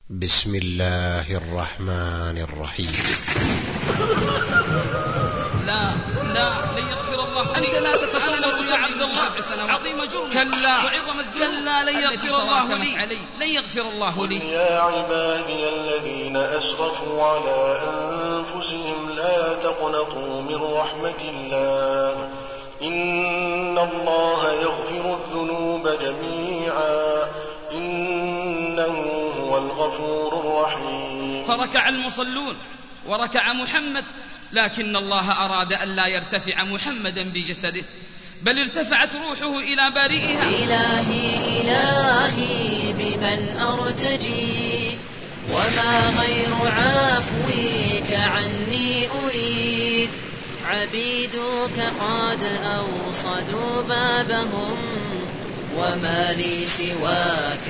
بسم الله الرحمن الرحيم. لا لن يغفر الله. أنت لا تتصور يا عبد الله عظيم جرم. كلا لن يغفر الله لي. لن يغفر الله لي. يا عبادي الذين أسرفوا على أنفسهم لا تقنطوا من رحمة الله إن الله يغفر الذنوب جميعا إنه هو الغفور الرحيم. فركع المصلون وركع محمد، لكن الله أراد أن لا يرتفع محمدا بجسده، بل ارتفعت روحه إلى بارئها. إلهي بمن أرتجي وما غير عفوك عني أريد. عبيدك قد أوصدوا بابهم وما لي سواك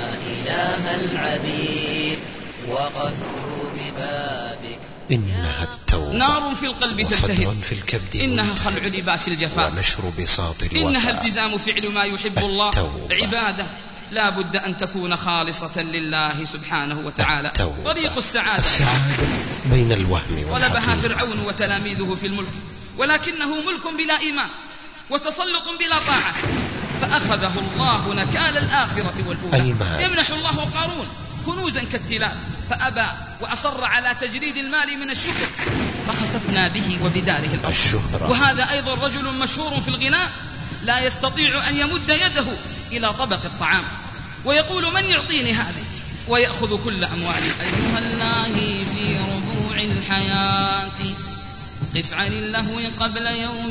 إله العبيد. وقفت ببابك إنها التوبة نار في القلب تلتهب، وصدر في الكبد إنها خلع لباس الجفاء، ونشر بساط الوفاء، إنها التزام فعل ما يحب الله. التوبة. عبادة لا بد أن تكون خالصة لله سبحانه وتعالى. التوبة. طريق السعادة بين الوهم طلبها والحقيقة. فرعون وتلاميذه في الملك، ولكنه ملك بلا إيمان وتسلط بلا طاعة، فأخذه الله نكال الآخرة والأولى. يمنح الله قارون كنوزا كالتلال فأبى وأصر على تجريد المال من الشكر، فخسفنا به وبداره الأرض. وهذا أيضا رجل مشهور في الغناء لا يستطيع أن يمد يده إلى طبق الطعام، ويقول من يعطيني هذه، ويأخذ كل أموالي. أيها الله في ربوع الحياة قف عن اللهو قبل يوم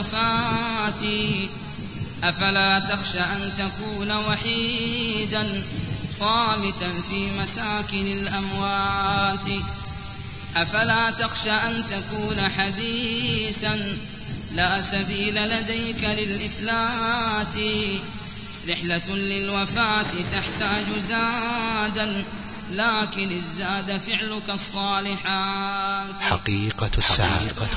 الوفاة. أفلا تخشى أن تكون وحيدا صامتا في مساكن الأموات. أفلا تخشى أن تكون حبيسا لا سبيل لديك للإفلات. رحلة للوفاة تحتاج زادا لكن الزاد فعلك الصالحات. حقيقة السعادة.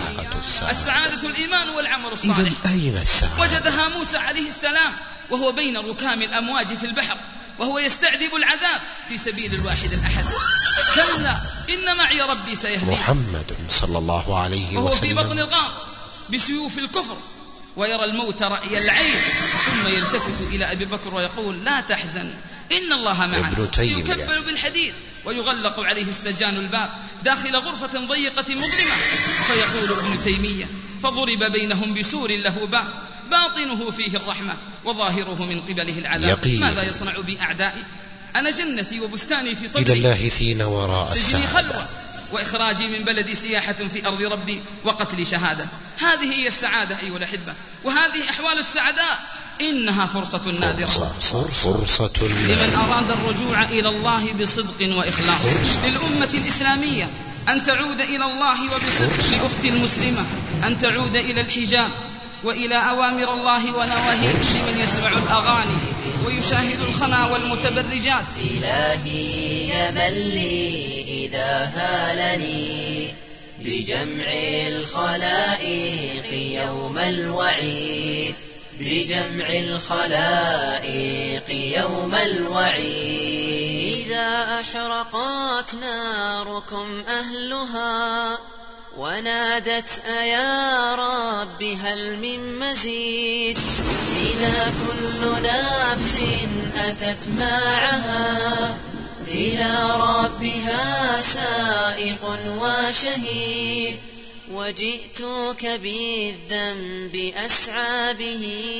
السعادة الإيمان والعمل الصالح. إذن أين السعادة؟ وجدها موسى عليه السلام وهو بين ركام الأمواج في البحر، وهو يستعذب العذاب في سبيل الواحد الأحد. كلا إن معي ربي سيهدين. محمد صلى الله عليه وسلم وهو في بطن الغار بسيوف الكفر ويرى الموت رأي العين، ثم يلتفت إلى أبي بكر ويقول لا تحزن إن الله معنا. يكبل بالحديد ويغلق عليه السجان الباب داخل غرفة ضيقة مظلمة، فيقول ابن تيمية فضرب بينهم بسور له باب باطنه فيه الرحمة وظاهره من قبله العذاب. ماذا يصنع بي أعدائي؟ أنا جنتي وبستاني في صدري، إلى الله ثين وراء سجني خلوة وإخراجي من بلدي سياحة في أرض ربي وقتلي شهادة. هذه هي السعادة أيها الأحبة، وهذه أحوال السعداء. إنها فرصة نادرة، فرصة لمن أراد الرجوع إلى الله بصدق وإخلاص. للأمة الإسلامية أن تعود إلى الله وبصدق، لأختي المسلمة أن تعود إلى الحجاب وإلى أوامر الله ونواهيه، لمن يسمع الأغاني ويشاهد الخنا والمتبرجات. إلهي يا من لي إذا هالني بجمع الخلائق يوم الوعيد. بجمع الخلائق يوم الوعيد. إذا أشرقت ناركم أهلها ونادت أيا رب هل من مزيد. إذا كل نفس أتت معها إلى ربها سائق وشهيد. وجئتك بالذنب أسعى به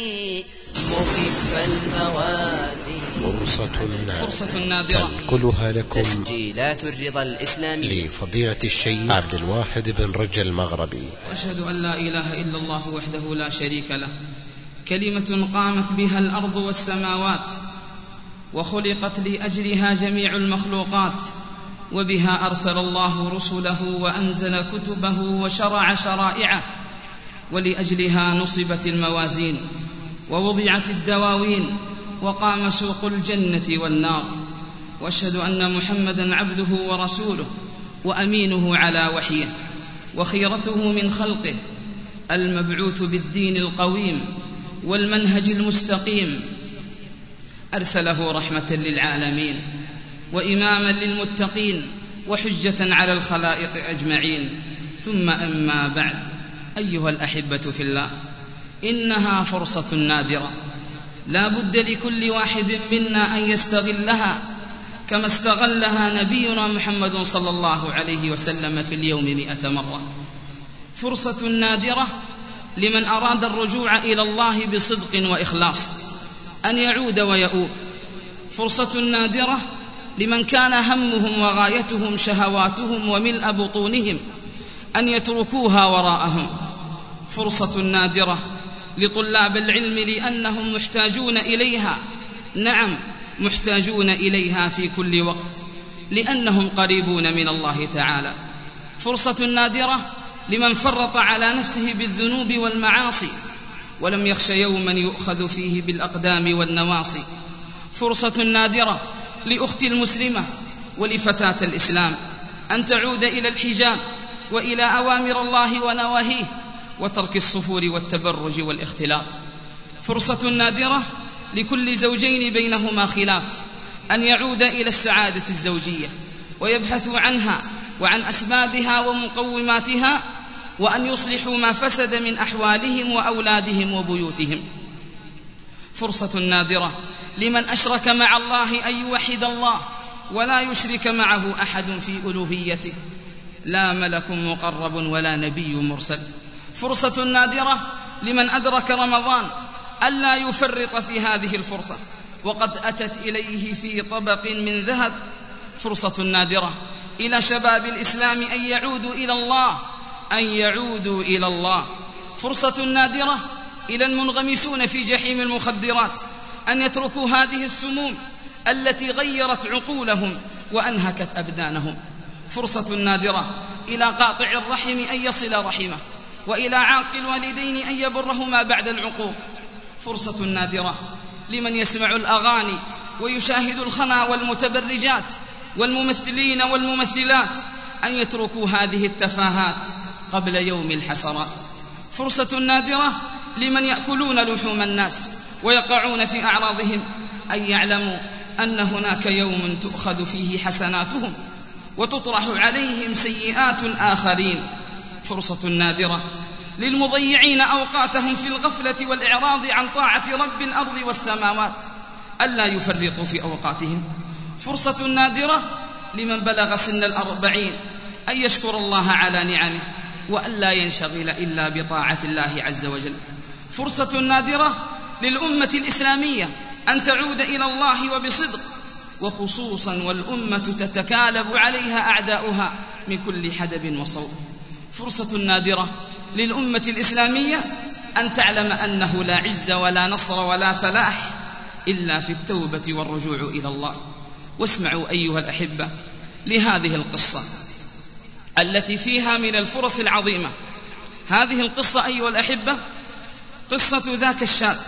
مخف الموازين. فرصة نادرة تنقلها لكم تسجيلات الرضا الإسلامي لفضيلة الشيخ عبد الواحد بن رجا المغربي. وأشهد أن لا إله إلا الله وحده لا شريك له، كلمة قامت بها الأرض والسماوات وخلقت لأجلها جميع المخلوقات، وبها أرسل الله رسله وأنزل كتبه وشرع شرائعه، ولأجلها نصبت الموازين ووضعت الدواوين وقام سوق الجنة والنار. وأشهد أن محمدا عبده ورسوله وأمينه على وحيه وخيرته من خلقه، المبعوث بالدين القويم والمنهج المستقيم، أرسله رحمة للعالمين وإماما للمتقين وحجة على الخلائق أجمعين. ثم أما بعد، أيها الأحبة في الله، إنها فرصة نادرة لا بد لكل واحد منا أن يستغلها كما استغلها نبينا محمد صلى الله عليه وسلم في اليوم 100 مرة. فرصة نادرة لمن أراد الرجوع إلى الله بصدق وإخلاص أن يعود ويؤوب. فرصة نادرة لمن كان همهم وغايتهم شهواتهم وملء بطونهم أن يتركوها وراءهم. فرصة نادرة لطلاب العلم لأنهم محتاجون إليها، نعم محتاجون إليها في كل وقت لأنهم قريبون من الله تعالى. فرصة نادرة لمن فرط على نفسه بالذنوب والمعاصي ولم يخش يوما يؤخذ فيه بالأقدام والنواصي. فرصة نادرة لأختي المسلمة ولفتاة الإسلام أن تعود إلى الحجاب وإلى أوامر الله ونواهيه وترك الصفور والتبرج والاختلاط. فرصة نادرة لكل زوجين بينهما خلاف أن يعود إلى السعادة الزوجية ويبحثوا عنها وعن أسبابها ومقوماتها، وأن يصلحوا ما فسد من أحوالهم وأولادهم وبيوتهم. فرصة نادرة لمن أشرك مع الله أن يوحد الله ولا يشرك معه أحد في ألوهيته، لا ملك مقرب ولا نبي مرسل. فرصة نادرة لمن أدرك رمضان ألا يفرط في هذه الفرصة وقد أتت إليه في طبق من ذهب. فرصة نادرة إلى شباب الإسلام أن يعودوا إلى الله، أن يعودوا إلى الله. فرصة نادرة إلى المنغمسون في جحيم المخدرات أن يتركوا هذه السموم التي غيرت عقولهم وأنهكت أبدانهم. فرصة نادرة إلى قاطع الرحم أن يصل رحمه، وإلى عاق الوالدين أن يبرهما بعد العقوق. فرصة نادرة لمن يسمع الأغاني ويشاهد الخنا والمتبرجات والممثلين والممثلات أن يتركوا هذه التفاهات قبل يوم الحسرات. فرصة نادرة لمن يأكلون لحوم الناس ويقعون في أعراضهم أن يعلموا أن هناك يوم تؤخذ فيه حسناتهم وتطرح عليهم سيئات الآخرين. فرصة نادرة للمضيعين أوقاتهم في الغفلة والإعراض عن طاعة رب الأرض والسماوات ألا يفرطوا في أوقاتهم. فرصة نادرة لمن بلغ سن 40 أن يشكر الله على نعمه وألا ينشغل إلا بطاعة الله عز وجل. فرصة نادرة للأمة الإسلامية أن تعود إلى الله وبصدق، وخصوصا والأمة تتكالب عليها أعداؤها من كل حدب وصوب. فرصة نادرة للأمة الإسلامية أن تعلم أنه لا عز ولا نصر ولا فلاح إلا في التوبة والرجوع إلى الله. واسمعوا أيها الأحبة لهذه القصة التي فيها من الفرص العظيمة. هذه القصة أيها الأحبة قصة ذاك الشاب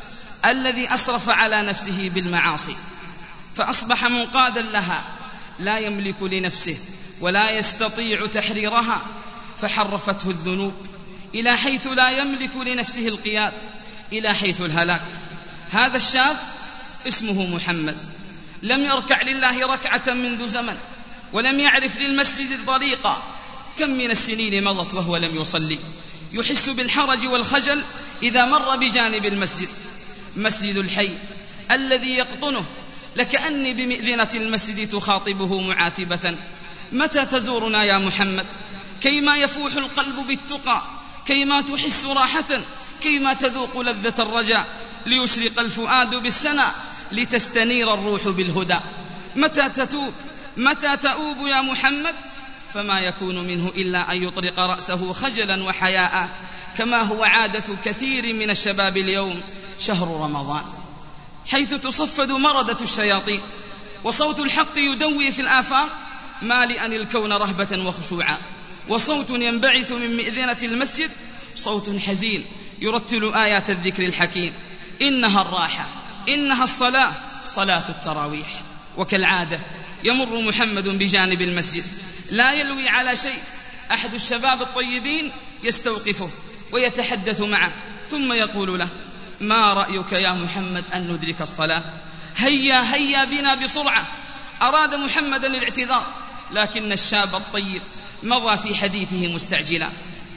الذي أسرف على نفسه بالمعاصي فأصبح منقادا لها، لا يملك لنفسه ولا يستطيع تحريرها، فحرفته الذنوب إلى حيث لا يملك لنفسه القياد، إلى حيث الهلاك. هذا الشاب اسمه محمد، لم يركع لله ركعة منذ زمن، ولم يعرف للمسجد طريقا. كم من السنين مضت وهو لم يصلي، يحس بالحرج والخجل إذا مر بجانب المسجد، مسجد الحي الذي يقطنه، لكأني بمئذنة المسجد تخاطبه معاتبة: متى تزورنا يا محمد؟ كيما يفوح القلب بالتقى، كيما تحس راحة، كيما تذوق لذة الرجاء، ليشرق الفؤاد بالسنى، لتستنير الروح بالهدى. متى تتوب؟ متى تؤوب يا محمد؟ فما يكون منه إلا أن يطرق رأسه خجلا وحياء، كما هو عادة كثير من الشباب اليوم شهر رمضان، حيث تصفد مردة الشياطين وصوت الحق يدوي في الآفاق مالئا الكون رهبة وخشوعا، وصوت ينبعث من مئذنة المسجد صوت حزين يرتل آيات الذكر الحكيم. إنها الراحة، إنها الصلاة، صلاة التراويح. وكالعادة يمر محمد بجانب المسجد لا يلوي على شيء، أحد الشباب الطيبين يستوقفه ويتحدث معه، ثم يقول له: ما رأيك يا محمد أن ندرك الصلاة؟ هيا هيا بنا بسرعة، أراد محمدا الاعتذار، لكن الشاب الطيب مضى في حديثه مستعجلا.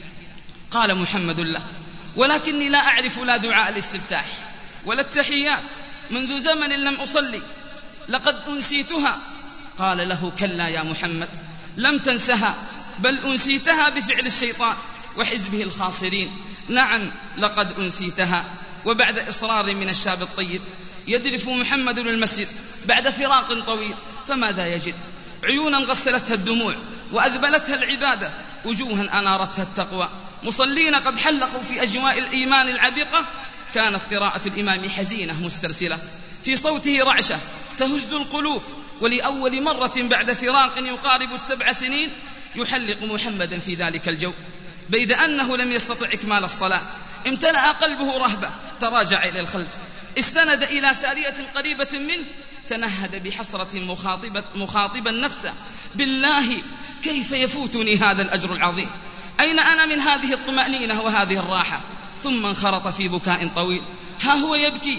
قال محمد له: ولكني لا أعرف لا دعاء الاستفتاح ولا التحيات، منذ زمن لم أصلي، لقد أنسيتها. قال له: كلا يا محمد، لم تنسها، بل أنسيتها بفعل الشيطان وحزبه الخاسرين. نعم، لقد أنسيتها. وبعد إصرار من الشاب الطيب يذرف محمد المسجد بعد فراق طويل، فماذا يجد؟ عيونا غسلتها الدموع وأذبلتها العبادة، وجوها أنارتها التقوى، مصلين قد حلقوا في أجواء الإيمان العبقة. كانت قراءة الإمام حزينة مسترسلة، في صوته رعشة تهز القلوب، ولأول مرة بعد فراق يقارب 7 سنين يحلق محمدا في ذلك الجو. بيد أنه لم يستطع إكمال الصلاة، امتلأ قلبه رهبة، تراجع إلى الخلف، استند إلى سارية قريبة منه، تنهد بحسرة مخاطبا نفسه: بالله كيف يفوتني هذا الأجر العظيم؟ أين أنا من هذه الطمأنينة وهذه الراحة؟ ثم انخرط في بكاء طويل. ها هو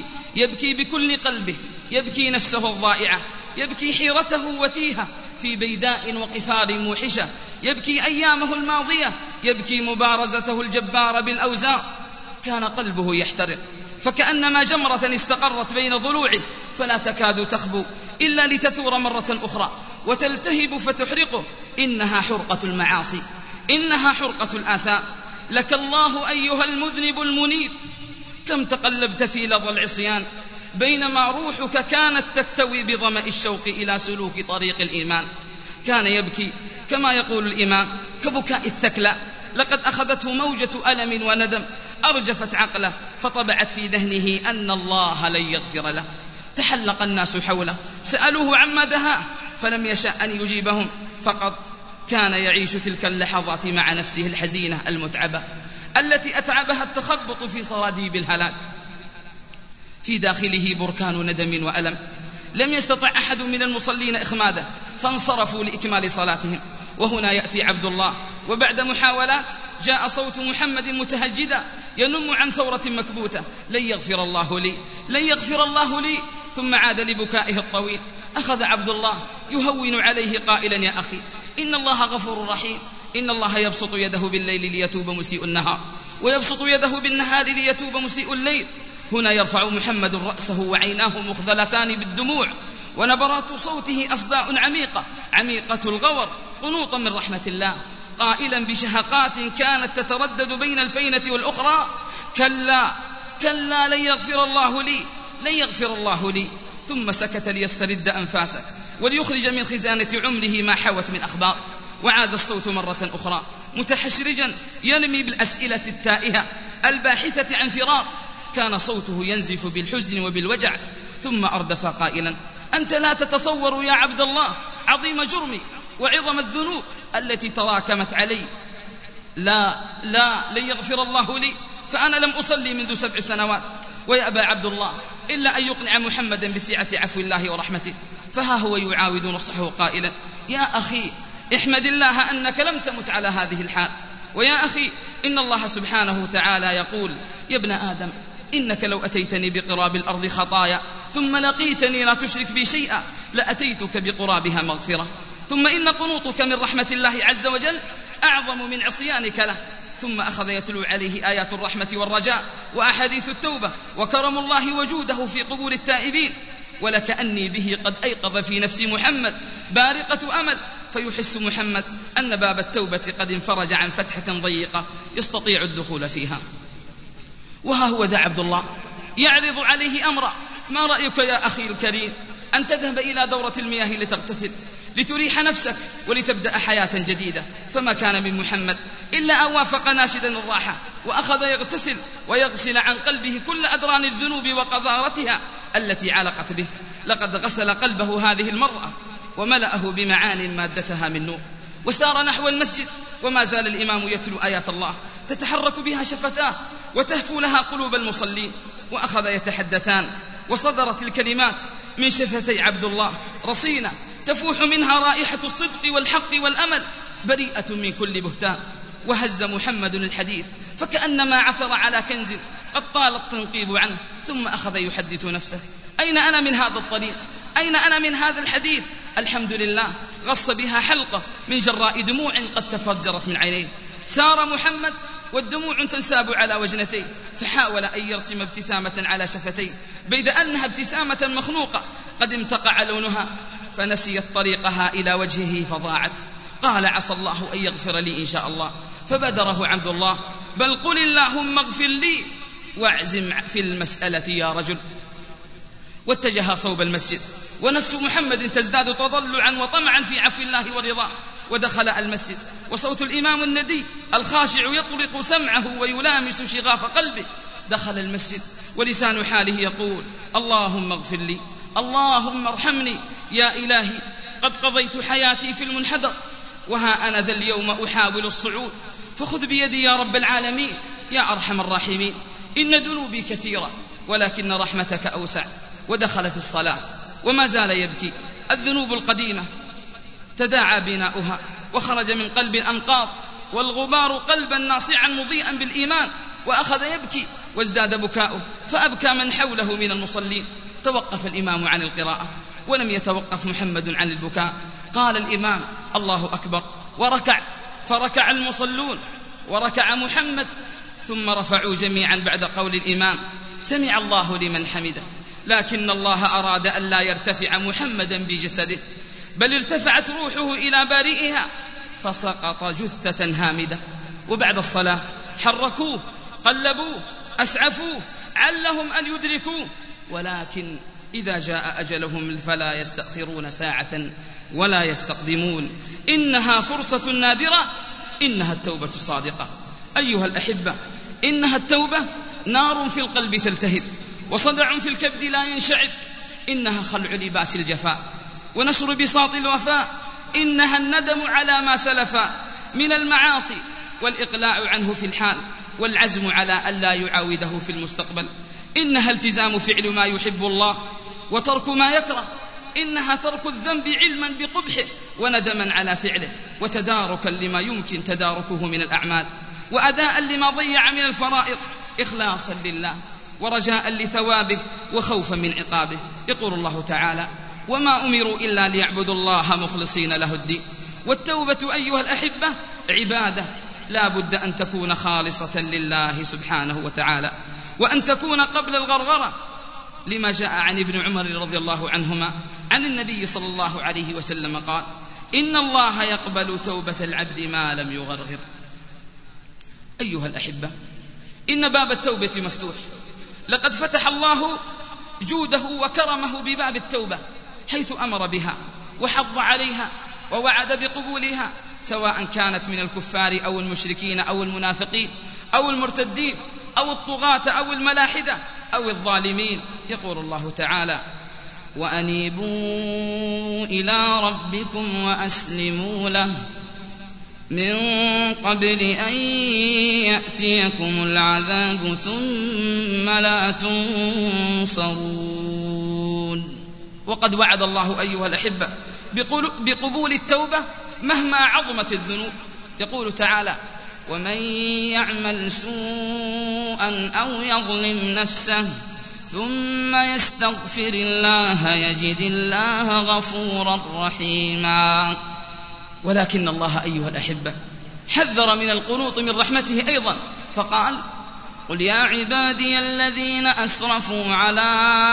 يبكي بكل قلبه، يبكي نفسه الضائعة، يبكي حيرته وتيهة في بيداء وقفار موحشة، يبكي أيامه الماضية، يبكي مبارزته الجبار بالأوزار. كان قلبه يحترق، فكأنما جمرة استقرت بين ضلوعه فلا تكاد تخبو إلا لتثور مرة أخرى وتلتهب فتحرقه. إنها حرقة المعاصي، إنها حرقة الآثام. لك الله أيها المذنب المنيب، كم تقلبت في لظى العصيان، بينما روحك كانت تكتوي بظمأ الشوق إلى سلوك طريق الإيمان. كان يبكي كما يقول الإمام كبكاء الثكلى، لقد أخذته موجة ألم وندم أرجفت عقله، فطبعت في ذهنه أن الله لن يغفر له. تحلق الناس حوله، سألوه عما دهاه، فلم يشأ أن يجيبهم، فقط كان يعيش تلك اللحظات مع نفسه الحزينة المتعبة التي أتعبها التخبط في صراديب الهلاك. في داخله بركان ندم وألم، لم يستطع أحد من المصلين إخماده، فانصرفوا لإكمال صلاتهم. وهنا يأتي عبد الله، وبعد محاولات جاء صوت محمد متهجدا ينم عن ثورة مكبوتة: لن يغفر الله لي، لن يغفر الله لي. ثم عاد لبكائه الطويل. أخذ عبد الله يهون عليه قائلا: يا أخي، إن الله غفور رحيم، إن الله يبسط يده بالليل ليتوب مسيء النهار، ويبسط يده بالنهار ليتوب مسيء الليل. هنا يرفع محمد رأسه وعيناه مخضلتان بالدموع، ونبرات صوته أصداء عميقة، عميقة الغور، قنوطا من رحمة الله، قائلا بشهقات كانت تتردد بين الفينة والأخرى: كلا كلا، لن يغفر الله لي، لن يغفر الله لي. ثم سكت ليسترد أنفاسه وليخرج من خزانة عمره ما حوت من أخبار. وعاد الصوت مرة أخرى متحشرجا ينمي بالأسئلة التائهة الباحثة عن فرار. كان صوته ينزف بالحزن وبالوجع. ثم أردف قائلا: أنت لا تتصور يا عبد الله عظيم جرمي وعظم الذنوب التي تراكمت علي. لا لا، لن يغفر الله لي، فأنا لم أصلي منذ 7 سنوات. ويأبى عبد الله إلا أن يقنع محمدا بسعة عفو الله ورحمته، فها هو يعاود نصحه قائلا: يا أخي، احمد الله أنك لم تمت على هذه الحال. ويا أخي، إن الله سبحانه وتعالى يقول: يا ابن آدم، إنك لو أتيتني بقراب الأرض خطايا ثم لقيتني لا تشرك بي شيئا لأتيتك بقرابها مغفرة. ثم إن قنوطك من رحمة الله عز وجل أعظم من عصيانك له. ثم أخذ يتلو عليه آيات الرحمة والرجاء وأحاديث التوبة وكرم الله وجوده في قبول التائبين. ولكأني به قد أيقظ في نفس محمد بارقة أمل، فيحس محمد أن باب التوبة قد انفرج عن فتحة ضيقة يستطيع الدخول فيها. وها هو ذا عبد الله يعرض عليه أمرا: ما رأيك يا أخي الكريم أن تذهب إلى دورة المياه لتغتسل، لتريح نفسك ولتبدأ حياة جديدة؟ فما كان من محمد إلا أن وافق ناشدا الراحة، وأخذ يغتسل ويغسل عن قلبه كل أدران الذنوب وقذارتها التي علقت به. لقد غسل قلبه هذه المرأة وملأه بمعان مادتها من نور، وسار نحو المسجد، وما زال الإمام يتلو آيات الله تتحرك بها شفتاه وتهفو لها قلوب المصلين. وأخذ يتحدثان، وصدرت الكلمات من شفتي عبد الله رصينة تفوح منها رائحة الصدق والحق والأمل، بريئة من كل بهتان. وهز محمد الحديث فكأنما عثر على كنز قد طال التنقيب عنه. ثم أخذ يحدث نفسه: أين أنا من هذا الطريق؟ أين أنا من هذا الحديث الحمد لله غص بها حلقة من جراء دموع قد تفجرت من عينيه. سار محمد والدموع تنساب على وجنتيه، فحاول أن يرسم ابتسامة على شفتيه، بيد أنها ابتسامة مخنوقة قد امتقع لونها، فنسيت طريقها إلى وجهه فضاعت. قال عسى الله أن يغفر لي إن شاء الله، فبدره عبد الله بل قل اللهم اغفر لي واعزم في المسألة يا رجل. واتجه صوب المسجد ونفس محمد تزداد تضلعا وطمعا في عفو الله ورضاه، ودخل المسجد وصوت الإمام الندي الخاشع يطرق سمعه ويلامس شغاف قلبه. دخل المسجد ولسان حاله يقول اللهم اغفر لي، اللهم ارحمني يا إلهي، قد قضيت حياتي في المنحدر، وها أنا ذا اليوم أحاول الصعود، فخذ بيدي يا رب العالمين يا أرحم الراحمين، إن ذنوبي كثيرة ولكن رحمتك أوسع. ودخل في الصلاة وما زال يبكي. الذنوب القديمة تداعى بناؤها وخرج من قلب الأنقاض والغبار قلبا ناصعا مضيئا بالإيمان، وأخذ يبكي وازداد بكاؤه، فأبكى من حوله من المصلين. توقف الإمام عن القراءة ولم يتوقف محمد عن البكاء. قال الإمام الله أكبر وركع، فركع المصلون وركع محمد، ثم رفعوا جميعا بعد قول الإمام سمع الله لمن حمده، لكن الله أراد أن لا يرتفع محمدا بجسده، بل ارتفعت روحه إلى بارئها فسقط جثة هامدة. وبعد الصلاة حركوه قلبوه أسعفوه علهم أن يدركوه، ولكن إذا جاء أجلهم فلا يستأخرون ساعة ولا يستقدمون. إنها فرصة نادرة، إنها التوبة الصادقة. أيها الأحبة، إنها التوبة نار في القلب تلتهب، وصدع في الكبد لا ينشعب، إنها خلع لباس الجفاء ونشر بساط الوفاء، إنها الندم على ما سلف من المعاصي والإقلاع عنه في الحال، والعزم على ألا يعاوده في المستقبل. إنها التزام فعل ما يحب الله وترك ما يكره، إنها ترك الذنب علما بقبحه وندما على فعله، وتداركا لما يمكن تداركه من الأعمال، وأداء لما ضيع من الفرائض، إخلاصا لله ورجاء لثوابه وخوفا من عقابه. يقول الله تعالى وما أمروا إلا ليعبدوا الله مخلصين له الدين. والتوبة أيها الأحبة عبادة لا بد أن تكون خالصة لله سبحانه وتعالى، وأن تكون قبل الغرغرة، لما جاء عن ابن عمر رضي الله عنهما عن النبي صلى الله عليه وسلم قال إن الله يقبل توبة العبد ما لم يغرغر. أيها الأحبة، إن باب التوبة مفتوح، لقد فتح الله جوده وكرمه بباب التوبة، حيث أمر بها وحض عليها ووعد بقبولها، سواء كانت من الكفار أو المشركين أو المنافقين أو المرتدين أو الطغاة أو الملاحدة أو الظالمين. يقول الله تعالى وأنيبوا إلى ربكم وأسلموا له من قبل أن يأتيكم العذاب ثم لا تنصرون. وقد وعد الله أيها الأحبة بقبول التوبة مهما عظمت الذنوب. يقول تعالى ومن يعمل سوءا أو يظلم نفسه ثم يستغفر الله يجد الله غفورا رحيما. ولكن الله أيها الأحبة حذر من القنوط من رحمته أيضا، فقال قل يا عبادي الذين أسرفوا على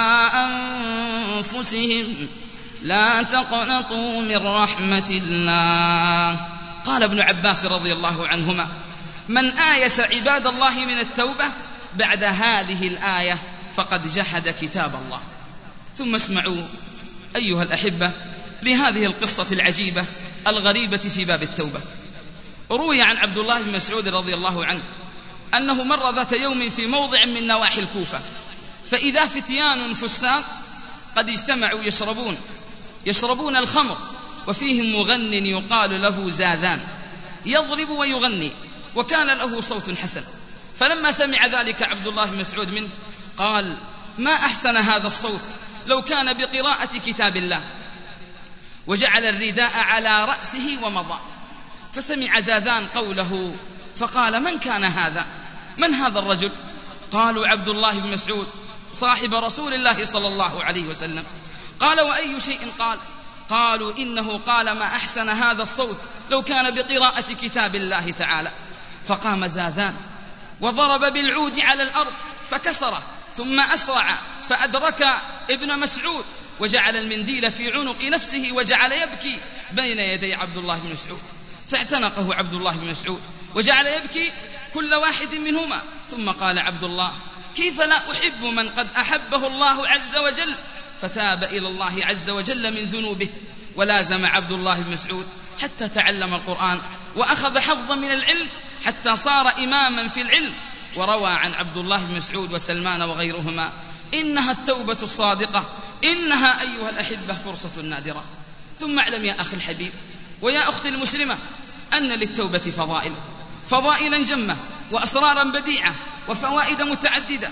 أنفسهم لا تقنطوا من رحمة الله. قال ابن عباس رضي الله عنهما من آيس عباد الله من التوبة بعد هذه الآية فقد جحد كتاب الله. ثم اسمعوا أيها الأحبة لهذه القصة العجيبة الغريبة في باب التوبة. روي عن عبد الله بن مسعود رضي الله عنه أنه مر ذات يوم في موضع من نواحي الكوفة، فإذا فتيان فساق قد اجتمعوا يشربون الخمر، وفيهم مغن يقال له زاذان يضرب ويغني، وكان له صوت حسن. فلما سمع ذلك عبد الله بن مسعود منه قال ما أحسن هذا الصوت لو كان بقراءة كتاب الله، وجعل الرداء على رأسه ومضى. فسمع زاذان قوله فقال من كان هذا؟ من هذا الرجل؟ قالوا عبد الله بن مسعود صاحب رسول الله صلى الله عليه وسلم. قال وأي شيء؟ قال قالوا إنه قال ما أحسن هذا الصوت لو كان بقراءة كتاب الله تعالى. فقام زاذان وضرب بالعود على الأرض فكسره، ثم أسرع فأدرك ابن مسعود وجعل المنديل في عنق نفسه وجعل يبكي بين يدي عبد الله بن مسعود، فاعتنقه عبد الله بن مسعود وجعل يبكي كل واحد منهما. ثم قال عبد الله: كيف لا أحب من قد أحبه الله عز وجل؟ فتاب إلى الله عز وجل من ذنوبه. ولازم عبد الله بن مسعود حتى تعلم القرآن وأخذ حظا من العلم حتى صار إماما في العلم. وروى عن عبد الله بن مسعود وسلمان وغيرهما: إنها التوبة الصادقة، إنها أيها الأحبة فرصة نادرة. ثم اعلم يا أخي الحبيب ويا أختي المسلمة أن للتوبة فضائلا جمة وأسرارا بديعة وفوائد متعددة.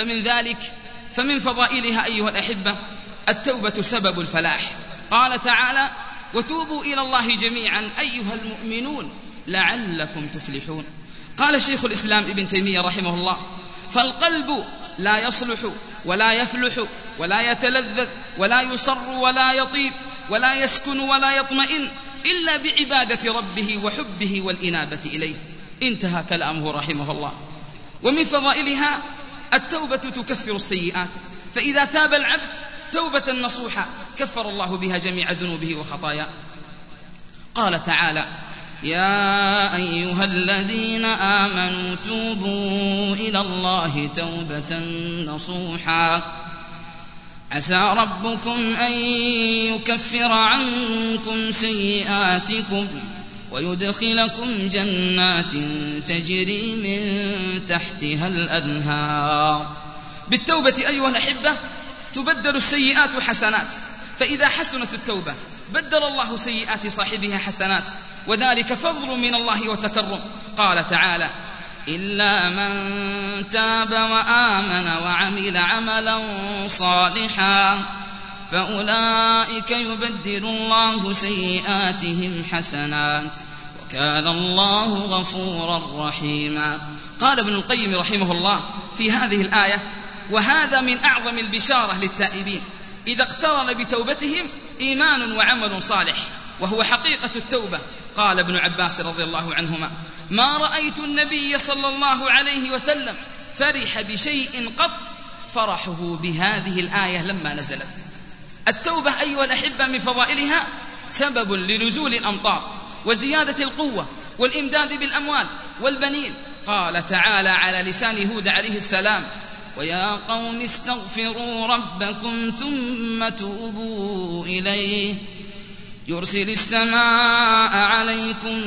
فمن فضائلها أيها الأحبة التوبة سبب الفلاح. قال تعالى: وتوبوا إلى الله جميعا أيها المؤمنون لعلكم تفلحون. قال شيخ الإسلام ابن تيمية رحمه الله: فالقلب لا يصلح ولا يفلح ولا يتلذذ ولا يسر ولا يطيب ولا يسكن ولا يطمئن إلا بعبادة ربه وحبه والإنابة إليه. انتهى كلامه رحمه الله. ومن فضائلها التوبة تكفر السيئات، فإذا تاب العبد توبة نصوحة كفر الله بها جميع ذنوبه وخطاياه. قال تعالى: يا أيها الذين آمنوا توبوا إلى الله توبة نصوحا عسى ربكم أن يكفر عنكم سيئاتكم ويدخلكم جنات تجري من تحتها الأنهار. بالتوبة أيها الأحبة تبدل السيئات حسنات، فإذا حسنت التوبة بدل الله سيئات صاحبها حسنات، وذلك فضل من الله وتكرم. قال تعالى: إلا من تاب وآمن وعمل عملا صالحا فأولئك يبدل الله سيئاتهم حسنات وكان الله غفورا رحيما. قال ابن القيم رحمه الله في هذه الآية: وهذا من أعظم البشارة للتائبين إذا اقترن بتوبتهم إيمان وعمل صالح، وهو حقيقة التوبة. قال ابن عباس رضي الله عنهما: ما رأيت النبي صلى الله عليه وسلم فرح بشيء قط فرحه بهذه الآية لما نزلت. التوبة أيها الأحبة من فضائلها سبب لنزول الأمطار وزيادة القوة والإمداد بالأموال والبنين. قال تعالى على لسان هود عليه السلام: ويا قوم استغفروا ربكم ثم توبوا إليه يرسل السماء عليكم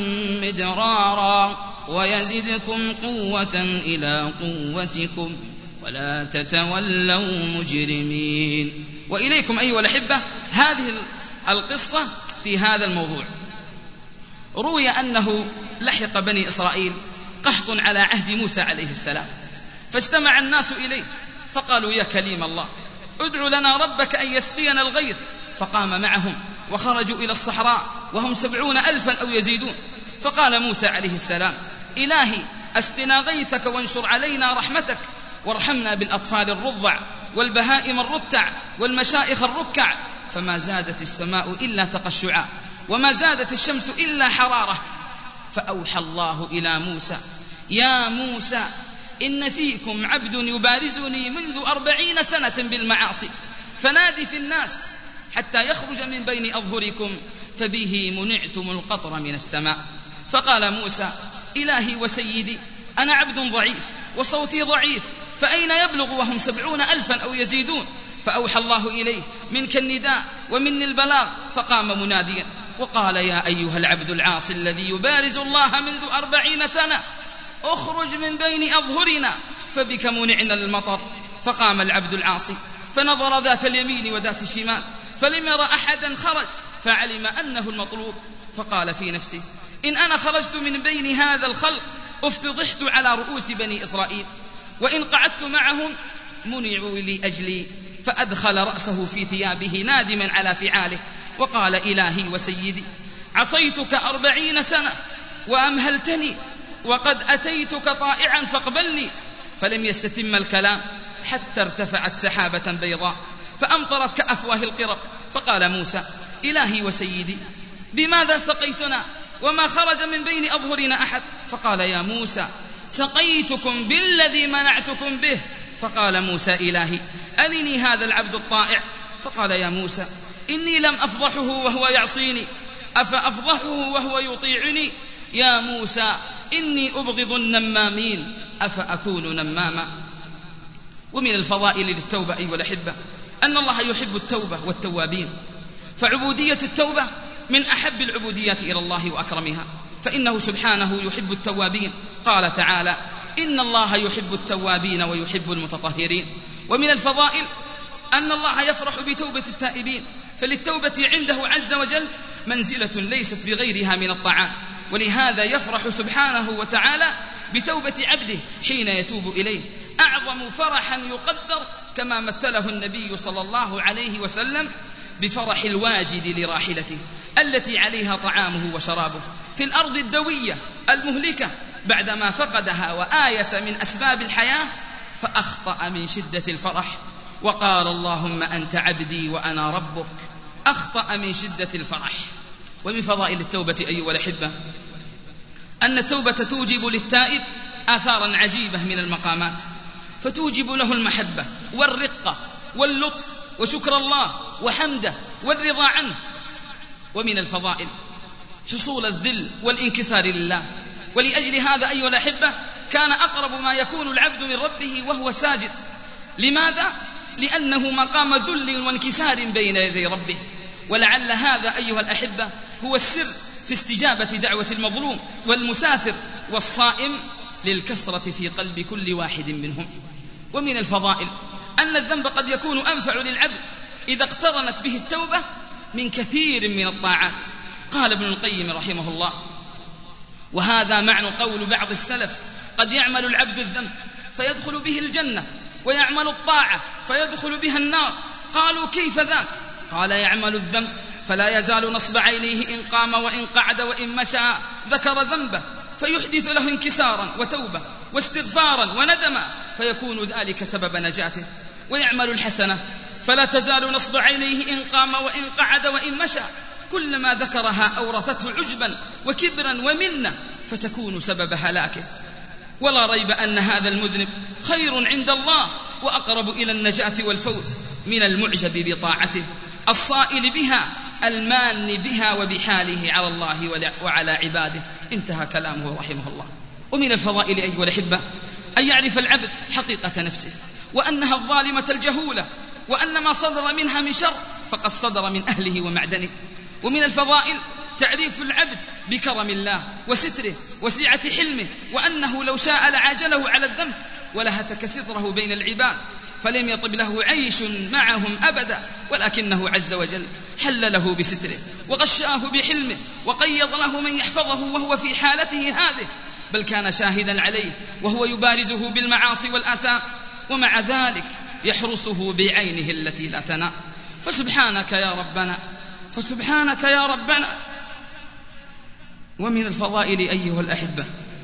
مدرارا ويزدكم قوة إلى قوتكم ولا تتولوا مجرمين. وإليكم أيها الأحبة هذه القصة في هذا الموضوع. روي أنه لحق بني إسرائيل قحط على عهد موسى عليه السلام، فاجتمع الناس إليه فقالوا: يا كليم الله ادع لنا ربك أن يسقينا الغيث. فقام معهم وخرجوا إلى الصحراء وهم 70,000 أو يزيدون. فقال موسى عليه السلام: إلهي أسقنا غيثك وانشر علينا رحمتك وارحمنا بالأطفال الرضع والبهائم الرتع والمشائخ الركع. فما زادت السماء إلا تقشعا وما زادت الشمس إلا حرارة. فأوحى الله إلى موسى: يا موسى إن فيكم عبد يبارزني منذ 40 سنة بالمعاصي، فنادي في الناس حتى يخرج من بين أظهركم فبه منعتم القطر من السماء. فقال موسى: إلهي وسيدي أنا عبد ضعيف وصوتي ضعيف، فأين يبلغ وهم 70,000 أو يزيدون؟ فأوحى الله إليه: منك النداء ومني البلاغ. فقام مناديا وقال: يا أيها العبد العاصي الذي يبارز الله منذ 40 سنة اخرج من بين أظهرنا فبك منعنا المطر. فقام العبد العاصي فنظر ذات اليمين وذات الشمال فلم يرى أحدا خرج، فعلم أنه المطلوب، فقال في نفسه: إن أنا خرجت من بين هذا الخلق افتضحت على رؤوس بني إسرائيل، وإن قعدت معهم منعوا لي أجلي. فأدخل رأسه في ثيابه نادما على فعاله وقال: إلهي وسيدي عصيتك 40 سنة وأمهلتني وقد أتيتك طائعا فاقبلني. فلم يستتم الكلام حتى ارتفعت سحابة بيضاء فأمطرت كأفواه القرب. فقال موسى: إلهي وسيدي بماذا سقيتنا وما خرج من بين أظهرنا أحد؟ فقال يا موسى سقيتكم بالذي منعتكم به. فقال موسى إلهي أرني هذا العبد الطائع. فقال يا موسى إني لم أفضحه وهو يعصيني أفأفضحه وهو يطيعني؟ يا موسى إني أبغض النمامين أفأكون نماما؟ ومن الفضائل للتوبة أيها الأحبة أن الله يحب التوبة والتوابين، فعبودية التوبة من أحب العبوديات إلى الله وأكرمها، فإنه سبحانه يحب التوابين. قال تعالى إن الله يحب التوابين ويحب المتطهرين. ومن الفضائل أن الله يفرح بتوبة التائبين، فللتوبة عنده عز وجل منزلة ليست بغيرها من الطاعات، ولهذا يفرح سبحانه وتعالى بتوبة عبده حين يتوب إليه أعظم فرحا يقدر، كما مثله النبي صلى الله عليه وسلم بفرح الواجد لراحلته التي عليها طعامه وشرابه في الأرض الدوية المهلكة بعدما فقدها وآيس من أسباب الحياة، فأخطأ من شدة الفرح وقال اللهم أنت عبدي وأنا ربك. أخطأ من شدة الفرح. ومن فضائل التوبة أيها الأحبة أن التوبة توجب للتائب آثارا عجيبة من المقامات، فتوجب له المحبة والرقة واللطف وشكر الله وحمده والرضا عنه. ومن الفضائل حصول الذل والانكسار لله، ولأجل هذا أيها الأحبة كان أقرب ما يكون العبد من ربه وهو ساجد. لماذا؟ لأنه مقام ذل وانكسار بين يدي ربه. ولعل هذا أيها الأحبة هو السر في استجابة دعوة المظلوم والمسافر والصائم للكسرة في قلب كل واحد منهم. ومن الفضائل أن الذنب قد يكون أنفع للعبد إذا اقترنت به التوبة من كثير من الطاعات. قال ابن القيم رحمه الله وهذا معنى قول بعض السلف قد يعمل العبد الذنب فيدخل به الجنة ويعمل الطاعة فيدخل بها النار. قالوا كيف ذاك؟ قال يعمل الذنب فلا يزال نصب عينيه إن قام وإن قعد وإن مشى ذكر ذنبه فيحدث له انكسارا وتوبة واستغفارا وندما فيكون ذلك سبب نجاته. ويعمل الحسنة فلا تزال نصب عينيه إن قام وإن قعد وإن مشى، كلما ذكرها أورثته عجبا وكبرا ومنة فتكون سبب هلاكه. ولا ريب أن هذا المذنب خير عند الله وأقرب إلى النجاة والفوز من المعجب بطاعته الصائل بها المان بها وبحاله على الله وعلى عباده. انتهى كلامه رحمه الله. ومن الفضائل أيها الأحبة أن يعرف العبد حقيقة نفسه وأنها الظالمة الجهولة، وأن ما صدر منها من شر فقد صدر من أهله ومعدنه. ومن الفضائل تعريف العبد بكرم الله وستره وسعة حلمه، وأنه لو شاء لعاجله على الذنب ولهتك ستره بين العباد فلم يطب له عيش معهم أبدا، ولكنه عز وجل حل له بستره وغشاه بحلمه وقيض له من يحفظه وهو في حالته هذه، بل كان شاهدا عليه وهو يبارزه بالمعاصي والآثام، ومع ذلك يحرسه بعينه التي لا تنام. فسبحانك يا ربنا، فسبحانك يا ربنا. ومن الفضائل أيها الأحبة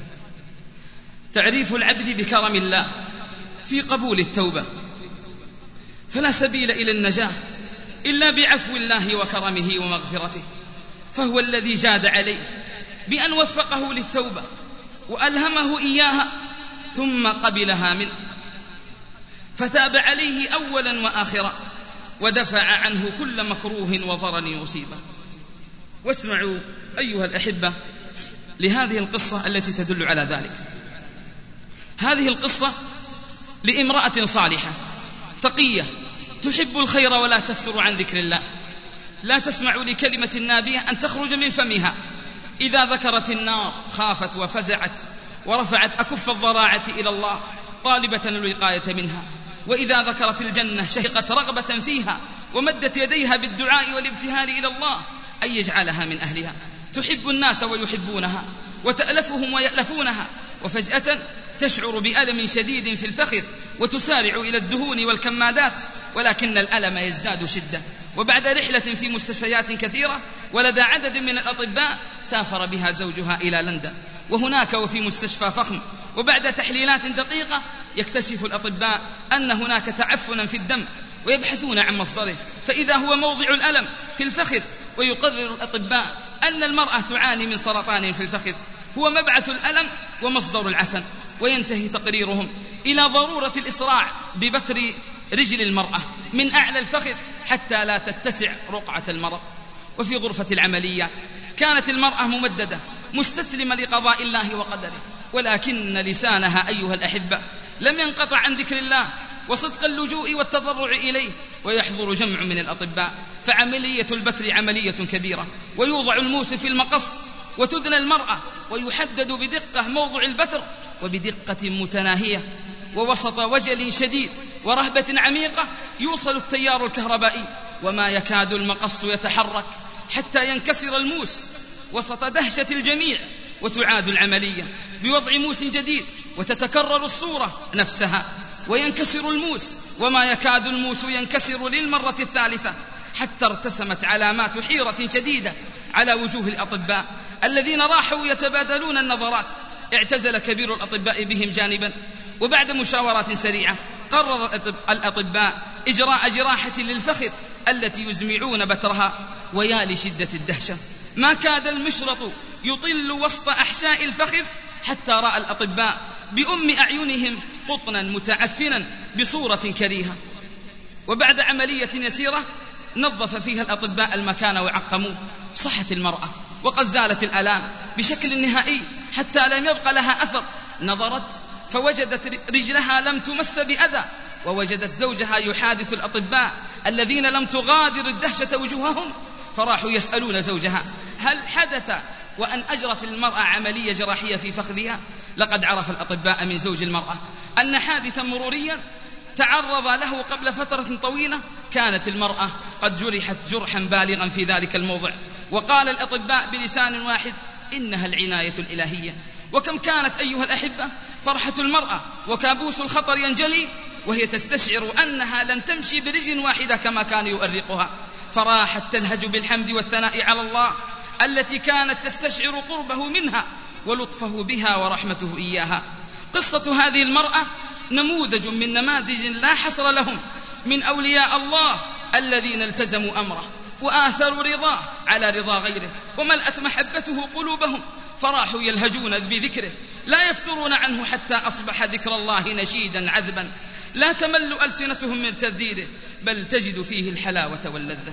تعريف العبد بكرم الله في قبول التوبة، فلا سبيل إلى النجاة إلا بعفو الله وكرمه ومغفرته، فهو الذي جاد عليه بأن وفقه للتوبة وألهمه إياها ثم قبلها منه، فتاب عليه أولا وآخرا ودفع عنه كل مكروه وضرر يصيبه. واسمعوا أيها الأحبة لهذه القصة التي تدل على ذلك. هذه القصة لامرأة صالحة تقية تحب الخير ولا تفتر عن ذكر الله، لا تسمع لكلمة نابية أن تخرج من فمها، إذا ذكرت النار خافت وفزعت ورفعت أكف الضراعة إلى الله طالبة الوقاية منها، وإذا ذكرت الجنة شهقت رغبة فيها ومدت يديها بالدعاء والابتهال إلى الله أن يجعلها من أهلها. تحب الناس ويحبونها وتألفهم ويألفونها، وفجأة تشعر بألم شديد في الفخذ وتسارع إلى الدهون والكمادات، ولكن الألم يزداد شدة. وبعد رحلة في مستشفيات كثيرة ولدى عدد من الأطباء سافر بها زوجها إلى لندن، وهناك وفي مستشفى فخم وبعد تحليلات دقيقة يكتشف الأطباء أن هناك تعفنا في الدم ويبحثون عن مصدره، فإذا هو موضع الألم في الفخذ ويقرر الأطباء أن المرأة تعاني من سرطان في الفخذ هو مبعث الألم ومصدر العفن، وينتهي تقريرهم إلى ضرورة الإسراع ببتر رجل المرأة من أعلى الفخذ حتى لا تتسع رقعة المرض. وفي غرفة العمليات كانت المرأة ممددة مستسلمة لقضاء الله وقدره، ولكن لسانها أيها الأحبة لم ينقطع عن ذكر الله وصدق اللجوء والتضرع إليه. ويحضر جمع من الأطباء، فعملية البتر عملية كبيرة، ويوضع الموس في المقص وتدنى المرأة ويحدد بدقة موضع البتر وبدقة متناهية، ووسط وجل شديد ورهبة عميقة يوصل التيار الكهربائي، وما يكاد المقص يتحرك حتى ينكسر الموس وسط دهشة الجميع. وتعاد العملية بوضع موس جديد، وتتكرر الصورة نفسها، وينكسر الموس، وما يكاد الموس ينكسر للمرة الثالثة، حتى ارتسمت علامات حيرة شديدة على وجوه الأطباء الذين راحوا يتبادلون النظرات. اعتزل كبير الأطباء بهم جانبا، وبعد مشاورات سريعة قرر الأطباء إجراء جراحة للفخذ التي يزمعون بترها. ويا لشدة الدهشة، ما كاد المشرط يطل وسط أحشاء الفخذ حتى رأى الأطباء بأم أعينهم قطنا متعفنا بصورة كريهة. وبعد عملية يسيرة نظف فيها الأطباء المكان وعقموه، صحت المرأة وقد زالت الآلام بشكل نهائي حتى لم يبق لها أثر. نظرت فوجدت رجلها لم تمس بأذى، ووجدت زوجها يحادث الأطباء الذين لم تغادر الدهشة وجوههم، فراحوا يسألون زوجها هل حدث وأن أجرت المرأة عملية جراحية في فخذها؟ لقد عرف الأطباء من زوج المرأة أن حادثا مروريا تعرض له قبل فترة طويلة، كانت المرأة قد جرحت جرحا بالغا في ذلك الموضع. وقال الأطباء بلسان واحد إنها العناية الإلهية. وكم كانت أيها الأحبة فرحة المرأة وكابوس الخطر ينجلي وهي تستشعر أنها لن تمشي برجل واحدة كما كان يؤرقها، فراحت تلهج بالحمد والثناء على الله التي كانت تستشعر قربه منها ولطفه بها ورحمته إياها. قصة هذه المرأة نموذج من نماذج لا حصر لهم من أولياء الله الذين التزموا أمره وآثروا رضاه على رضا غيره، وملأت محبته قلوبهم، فراحوا يلهجون بذكره لا يفترون عنه حتى أصبح ذكر الله نشيدا عذبا لا تمل ألسنتهم من ترديده، بل تجد فيه الحلاوة واللذة.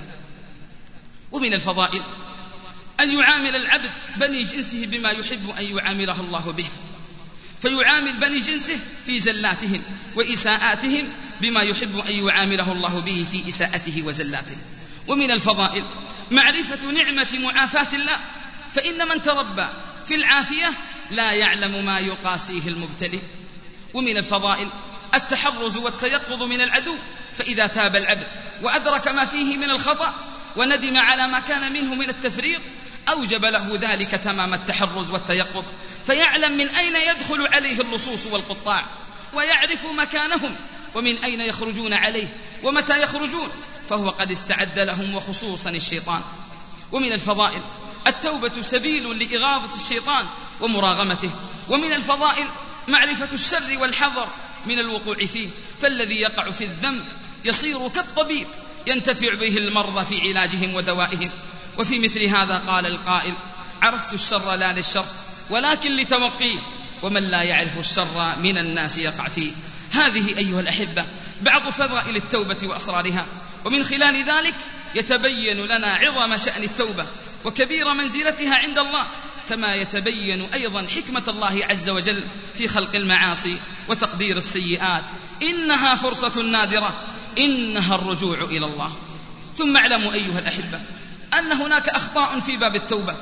ومن الفضائل أن يعامل العبد بني جنسه بما يحب أن يعامله الله به، فيعامل بني جنسه في زلاتهم وإساءاتهم بما يحب أن يعامله الله به في إساءته وزلاته. ومن الفضائل معرفة نعمة معافاة الله، فإن من تربى في العافية لا يعلم ما يقاسيه المبتلي. ومن الفضائل التحرز والتيقظ من العدو، فإذا تاب العبد وأدرك ما فيه من الخطأ وندم على ما كان منه من التفريط أوجب له ذلك تمام التحرز والتيقظ، فيعلم من أين يدخل عليه اللصوص والقطاع، ويعرف مكانهم ومن أين يخرجون عليه ومتى يخرجون، فهو قد استعد لهم، وخصوصا الشيطان. ومن الفضائل التوبة سبيل لإغاظة الشيطان ومراغمته. ومن الفضائل معرفة الشر والحذر من الوقوع فيه، فالذي يقع في الذنب يصير كالطبيب ينتفع به المرضى في علاجهم ودوائهم. وفي مثل هذا قال القائل: عرفت الشر لا للشر ولكن لتوقيه، ومن لا يعرف الشر من الناس يقع فيه. هذه أيها الأحبة بعض فضائل التوبة وأسرارها، ومن خلال ذلك يتبين لنا عظم شأن التوبة وكبير منزلتها عند الله، كما يتبين أيضا حكمة الله عز وجل في خلق المعاصي وتقدير السيئات. إنها فرصة نادرة، إنها الرجوع إلى الله. ثم اعلموا أيها الأحبة أن هناك أخطاء في باب التوبة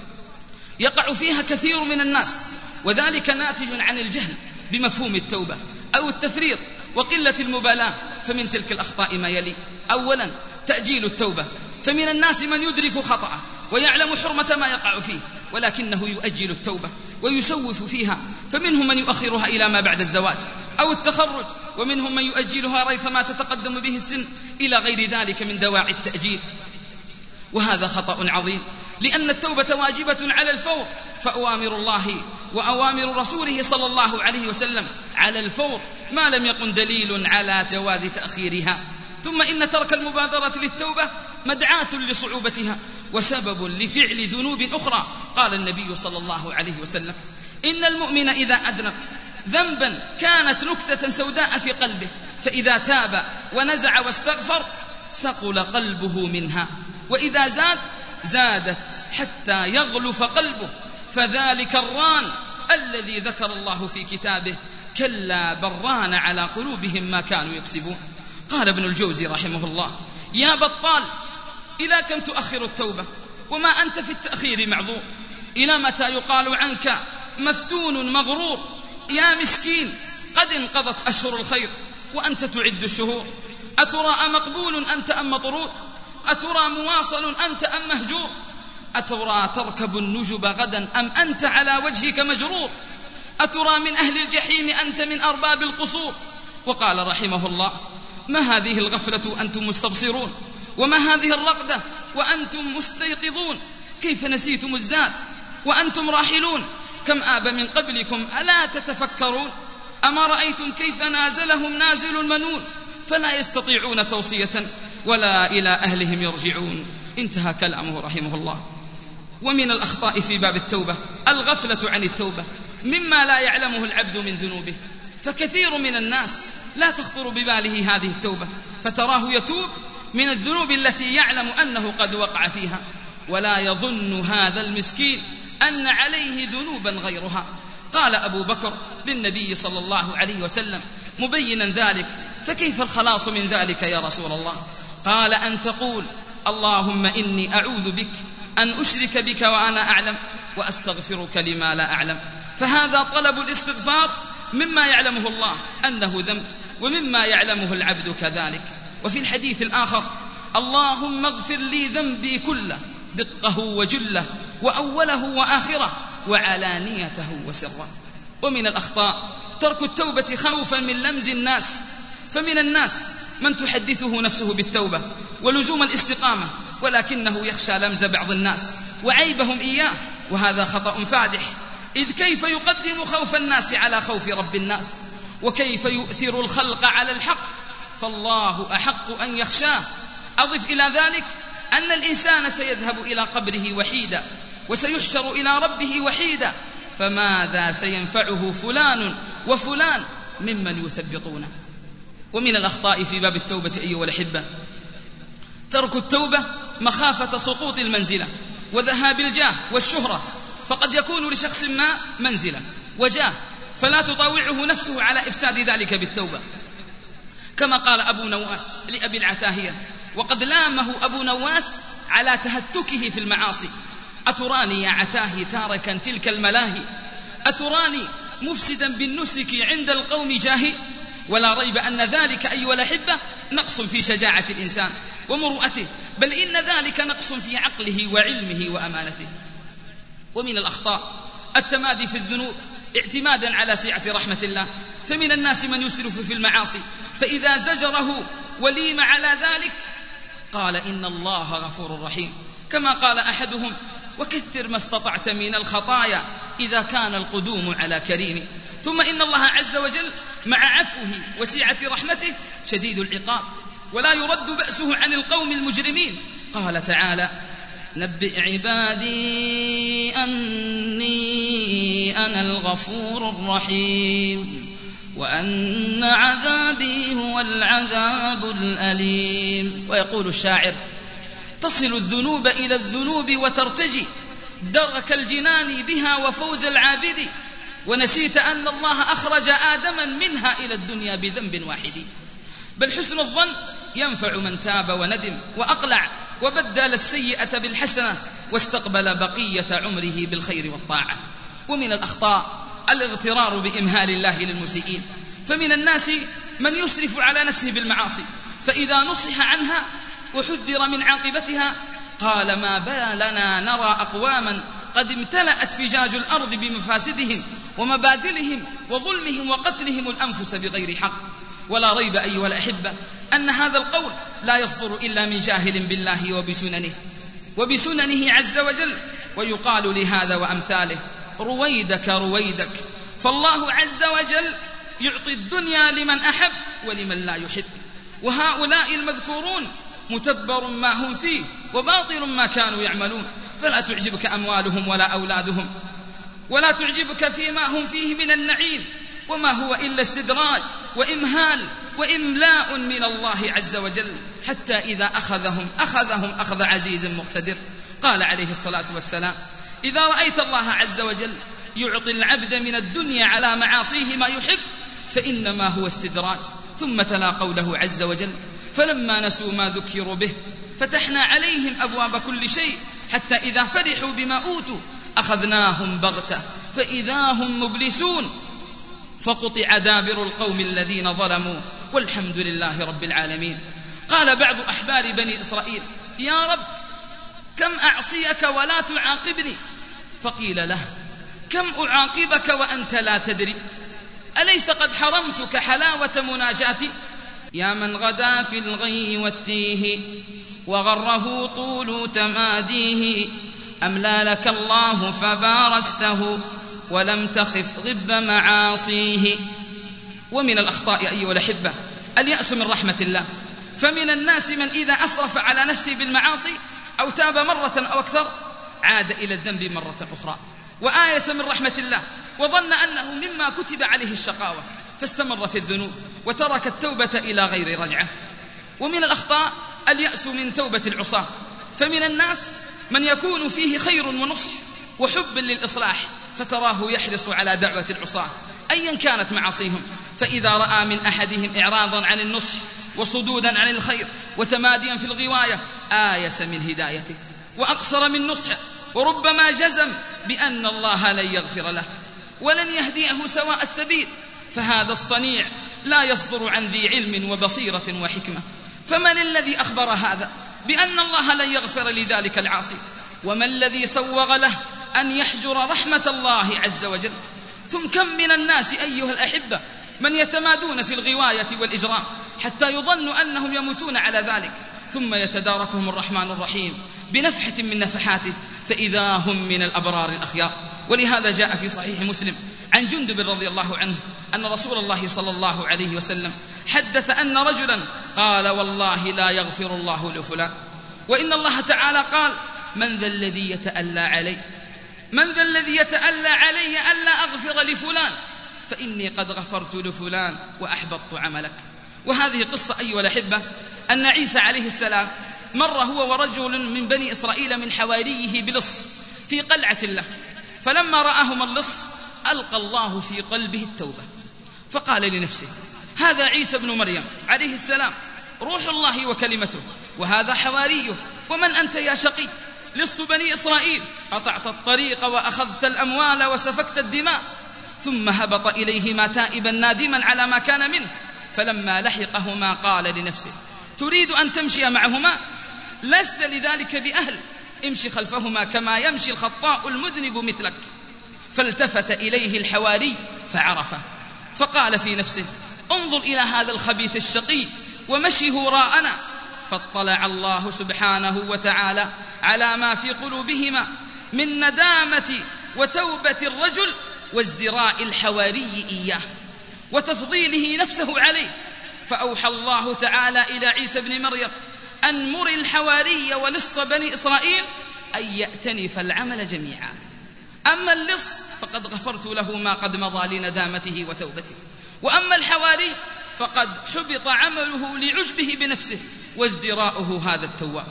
يقع فيها كثير من الناس، وذلك ناتج عن الجهل بمفهوم التوبة أو التفريط وقلة المبالاة. فمن تلك الأخطاء ما يلي: أولا تأجيل التوبة، فمن الناس من يدرك خطأه ويعلم حرمة ما يقع فيه ولكنه يؤجل التوبة ويسوف فيها، فمنهم من يؤخرها إلى ما بعد الزواج أو التخرج، ومنهم من يؤجلها ريثما تتقدم به السن، إلى غير ذلك من دواعي التأجيل. وهذا خطأ عظيم، لأن التوبة واجبة على الفور، فأوامر الله وأوامر رسوله صلى الله عليه وسلم على الفور ما لم يكن دليل على جواز تأخيرها. ثم إن ترك المبادرة للتوبة مدعاة لصعوبتها وسبب لفعل ذنوب أخرى. قال النبي صلى الله عليه وسلم: إن المؤمن إذا أذنب ذنبا كانت نكتة سوداء في قلبه فإذا تاب ونزع واستغفر سقل قلبه منها، وإذا زادت حتى يغلف قلبه، فذلك الران الذي ذكر الله في كتابه: كلا بران على قلوبهم ما كانوا يكسبون. قال ابن الجوزي رحمه الله: يا بطال، إلى كم تؤخر التوبة وما أنت في التأخير معذور؟ إلى متى يقال عنك مفتون مغرور؟ يا مسكين، قد انقضت أشهر الخير وأنت تعد الشهور. أترى مقبول أنت أم مطرود؟ أترى مواصل أنت أم مهجور؟ أترى تركب النجب غدا أم أنت على وجهك مجرور؟ أترى من أهل الجحيم أنت من أرباب القصور؟ وقال رحمه الله: ما هذه الغفلة أنتم مستبصرون، وما هذه الرقدة وأنتم مستيقظون؟ كيف نسيتم الزاد وأنتم راحلون؟ كم آب من قبلكم ألا تتفكرون؟ أما رأيتم كيف نازلهم نازل المنون؟ فلا يستطيعون توصية ولا إلى أهلهم يرجعون. انتهى كلامه رحمه الله. ومن الأخطاء في باب التوبة الغفلة عن التوبة مما لا يعلمه العبد من ذنوبه، فكثير من الناس لا تخطر بباله هذه التوبة، فتراه يتوب من الذنوب التي يعلم أنه قد وقع فيها، ولا يظن هذا المسكين أن عليه ذنوبا غيرها. قال أبو بكر للنبي صلى الله عليه وسلم مبينا ذلك: فكيف الخلاص من ذلك يا رسول الله؟ قال: أن تقول: اللهم إني أعوذ بك أن أشرك بك وأنا أعلم، وأستغفرك لما لا أعلم. فهذا طلب الاستغفار مما يعلمه الله أنه ذنب، ومما يعلمه العبد كذلك. وفي الحديث الآخر: اللهم اغفر لي ذنبي كله دقه وجله وأوله وآخره وعلانيته وسره. ومن الأخطاء ترك التوبة خوفا من لمز الناس، فمن الناس من تحدثه نفسه بالتوبة ولزوم الاستقامة، ولكنه يخشى لمز بعض الناس وعيبهم إياه، وهذا خطأ فادح. إذ كيف يقدم خوف الناس على خوف رب الناس؟ وكيف يؤثر الخلق على الحق؟ فالله أحق أن يخشاه. أضف إلى ذلك أن الإنسان سيذهب إلى قبره وحيدا، وسيحشر إلى ربه وحيدا، فماذا سينفعه فلان وفلان ممن يثبطونه؟ ومن الأخطاء في باب التوبة أيها الأحبة ترك التوبة مخافة سقوط المنزلة وذهاب الجاه والشهرة، فقد يكون لشخص ما منزلة وجاه فلا تطاوعه نفسه على إفساد ذلك بالتوبة، كما قال أبو نواس لأبي العتاهية، وقد لامه أبو نواس على تهتكه في المعاصي: أتراني يا عتاهي تاركا تلك الملاهي؟ أتراني مفسدا بالنسك عند القوم جاهي؟ ولا ريب أن ذلك أيها الأحبة نقص في شجاعة الإنسان ومروءته، بل إن ذلك نقص في عقله وعلمه وأمانته. ومن الأخطاء التمادي في الذنوب اعتمادا على سعة رحمة الله، فمن الناس من يسرف في المعاصي فإذا زجره وليم على ذلك قال: إن الله غفور رحيم، كما قال أحدهم: وكثر ما استطعت من الخطايا إذا كان القدوم على كريم. ثم إن الله عز وجل مع عفوه وسعة رحمته شديد العقاب، ولا يرد بأسه عن القوم المجرمين. قال تعالى: نبئ عبادي أني أنا الغفور الرحيم وأن عذابي هو العذاب الأليم. ويقول الشاعر: تصل الذنوب إلى الذنوب وترتجي درك الجنان بها وفوز العابد، ونسيت أن الله أخرج آدما منها إلى الدنيا بذنب واحد. بل حسن الظن ينفع من تاب وندم وأقلع وبدل السيئة بالحسنة واستقبل بقية عمره بالخير والطاعة. ومن الأخطاء الاغترار بإمهال الله للمسيئين، فمن الناس من يسرف على نفسه بالمعاصي، فإذا نصح عنها وحذر من عاقبتها قال: ما بالنا نرى أقواما قد امتلأت فجاج الأرض بمفاسدهم ومبادلهم وظلمهم وقتلهم الأنفس بغير حق. ولا ريب أيها الأحبة أن هذا القول لا يصدر إلا من جاهل بالله وبسننه عز وجل، ويقال لهذا وأمثاله: رويدك رويدك، فالله عز وجل يعطي الدنيا لمن أحب ولمن لا يحب. وهؤلاء المذكورون متبر ما هم فيه وباطل ما كانوا يعملون. فلا تعجبك أموالهم ولا أولادهم، ولا تعجبك فيما هم فيه من النعيم، وما هو إلا استدراج وإمهال وإملاء من الله عز وجل، حتى إذا أخذهم أخذ عزيز مقتدر. قال عليه الصلاة والسلام: إذا رأيت الله عز وجل يعطي العبد من الدنيا على معاصيه ما يحب فإنما هو استدراج. ثم تلا قوله عز وجل: فلما نسوا ما ذكروا به فتحنا عليهم أبواب كل شيء حتى إذا فرحوا بما أوتوا أخذناهم بغتة فإذا هم مبلسون فقطع دابر القوم الذين ظلموا والحمد لله رب العالمين. قال بعض أحبار بني إسرائيل: يا رب كم أعصيك ولا تعاقبني؟ فقيل له: كم أعاقبك وأنت لا تدري؟ أليس قد حرمتك حلاوة مناجاتي؟ يا من غدا في الغي والتيه وغره طول تماديه، أملى لك الله فبارسته ولم تخف غب معاصيه. ومن الأخطاء أيها الأحبة اليأس من رحمة الله، فمن الناس من إذا أسرف على نفسه بالمعاصي أو تاب مرة أو أكثر عاد إلى الذنب مرة أخرى، وآيس من رحمة الله وظن أنه مما كتب عليه الشقاوة فاستمر في الذنوب وترك التوبة إلى غير رجعة. ومن الأخطاء اليأس من توبة العصاة، فمن الناس من يكون فيه خير ونصح وحب للإصلاح فتراه يحرص على دعوة العصاة أيا كانت معاصيهم، فإذا رأى من أحدهم إعراضا عن النصح وصدودا عن الخير وتماديا في الغواية آيس من هدايته وأقصر من نصحه، وربما جزم بأن الله لن يغفر له ولن يهديه سواء السبيل. فهذا الصنيع لا يصدر عن ذي علم وبصيرة وحكمة. فمن الذي أخبر هذا بأن الله لن يغفر لذلك العاصي؟ وما الذي سوغ له أن يحجر رحمة الله عز وجل؟ ثم كم من الناس أيها الأحبة من يتمادون في الغواية والإجرام حتى يظنوا أنهم يموتون على ذلك، ثم يتداركهم الرحمن الرحيم بنفحة من نفحاته فإذا هم من الأبرار الأخيار. ولهذا جاء في صحيح مسلم عن جندب رضي الله عنه أن رسول الله صلى الله عليه وسلم حدث أن رجلا قال: والله لا يغفر الله لفلان. وإن الله تعالى قال: من ذا الذي يتألى علي؟ من ذا الذي يتألى علي ألا أغفر لفلان؟ فإني قد غفرت لفلان وأحبطت عملك. وهذه قصة أيها الأحبة أن عيسى عليه السلام مر هو ورجل من بني إسرائيل من حواريه بلص في قلعة له، فلما رآهما اللص ألقى الله في قلبه التوبة فقال لنفسه: هذا عيسى بن مريم عليه السلام روح الله وكلمته، وهذا حواريه، ومن أنت يا شقي؟ لص بني إسرائيل، قطعت الطريق وأخذت الأموال وسفكت الدماء. ثم هبط إليهما تائبا نادما على ما كان منه، فلما لحقهما قال لنفسه: تريد أن تمشي معهما؟ لست لذلك بأهل، امشي خلفهما كما يمشي الخطاء المذنب مثلك. فالتفت إليه الحواري فعرفه، فقال في نفسه: انظر إلى هذا الخبيث الشقي ومشيه وراءنا. فاطلع الله سبحانه وتعالى على ما في قلوبهما من ندامة وتوبة الرجل وازدراء الحواري إياه وتفضيله نفسه عليه، فأوحى الله تعالى إلى عيسى بن مريم أن مر الحواري ولص بني إسرائيل أن يأتنف العمل جميعا، أما اللص فقد غفرت له ما قد مضى لندامته وتوبته، وأما الحواري فقد حبط عمله لعجبه بنفسه وازدراؤه هذا التواب.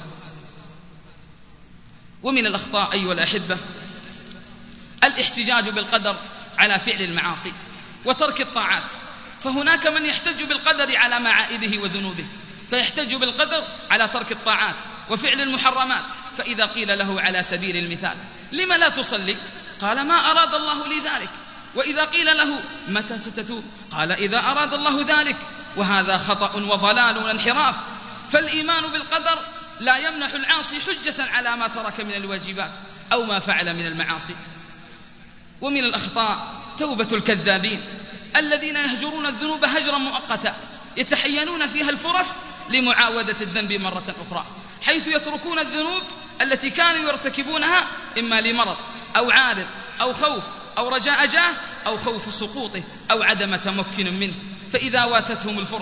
ومن الأخطاء أيها الأحبة الاحتجاج بالقدر على فعل المعاصي وترك الطاعات، فهناك من يحتج بالقدر على معائبه وذنوبه، فيحتج بالقدر على ترك الطاعات وفعل المحرمات، فإذا قيل له على سبيل المثال: لما لا تصلي؟ قال: ما أراد الله لي ذلك. وإذا قيل له: متى ستتوب؟ قال: إذا أراد الله ذلك. وهذا خطأ وضلال وانحراف. فالإيمان بالقدر لا يمنح العاصي حجة على ما ترك من الواجبات أو ما فعل من المعاصي. ومن الأخطاء توبة الكذابين الذين يهجرون الذنوب هجرا مؤقتا يتحينون فيها الفرص لمعاودة الذنب مرة أخرى، حيث يتركون الذنوب التي كانوا يرتكبونها إما لمرض أو عارض أو خوف أو رجاء جاه أو خوف سقوطه أو عدم تمكن منه، فإذا واتتهم الفرصة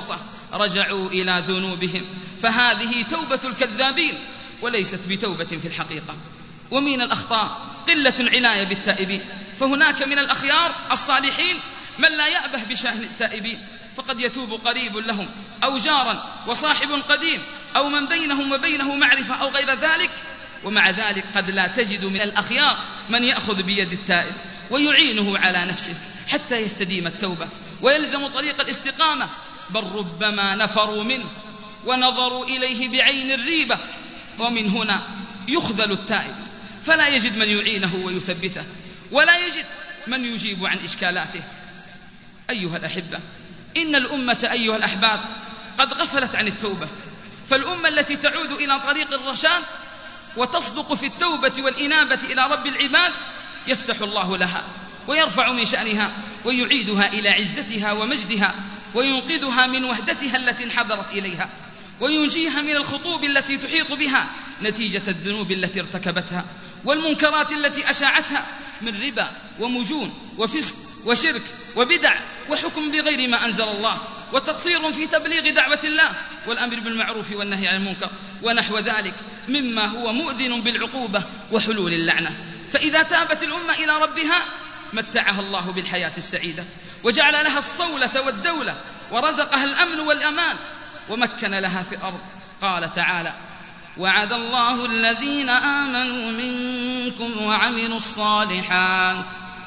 رجعوا إلى ذنوبهم، فهذه توبة الكذابين وليست بتوبة في الحقيقة. ومن الأخطاء قلة العناية بالتائبين، فهناك من الأخيار الصالحين من لا يأبه بشأن التائبين، فقد يتوب قريب لهم أو جارا وصاحب قديم أو من بينهم وبينه معرفة أو غير ذلك، ومع ذلك قد لا تجد من الأخيار من يأخذ بيد التائب ويعينه على نفسه حتى يستديم التوبة ويلزم طريق الاستقامة، بل ربما نفروا منه ونظروا إليه بعين الريبة، ومن هنا يخذل التائب فلا يجد من يعينه ويثبته ولا يجد من يجيب عن إشكالاته. أيها الأحبة، إن الأمة أيها الأحباب قد غفلت عن التوبة، فالأمة التي تعود إلى طريق الرشاد وتصدق في التوبة والإنابة إلى رب العباد يفتح الله لها ويرفع من شأنها ويعيدها إلى عزتها ومجدها، وينقذها من وهدتها التي انحدرت إليها، وينجيها من الخطوب التي تحيط بها نتيجة الذنوب التي ارتكبتها والمنكرات التي أشاعتها من ربا ومجون وفسق وشرك وبدع وحكم بغير ما أنزل الله وتقصير في تبليغ دعوة الله والأمر بالمعروف والنهي عن المنكر ونحو ذلك مما هو مؤذن بالعقوبة وحلول اللعنة. فإذا تابت الأمة إلى ربها متعها الله بالحياة السعيدة وجعل لها الصولة والدولة ورزقها الأمن والأمان ومكن لها في الأرض. قال تعالى: وعد الله الذين آمنوا منكم وعملوا الصالحات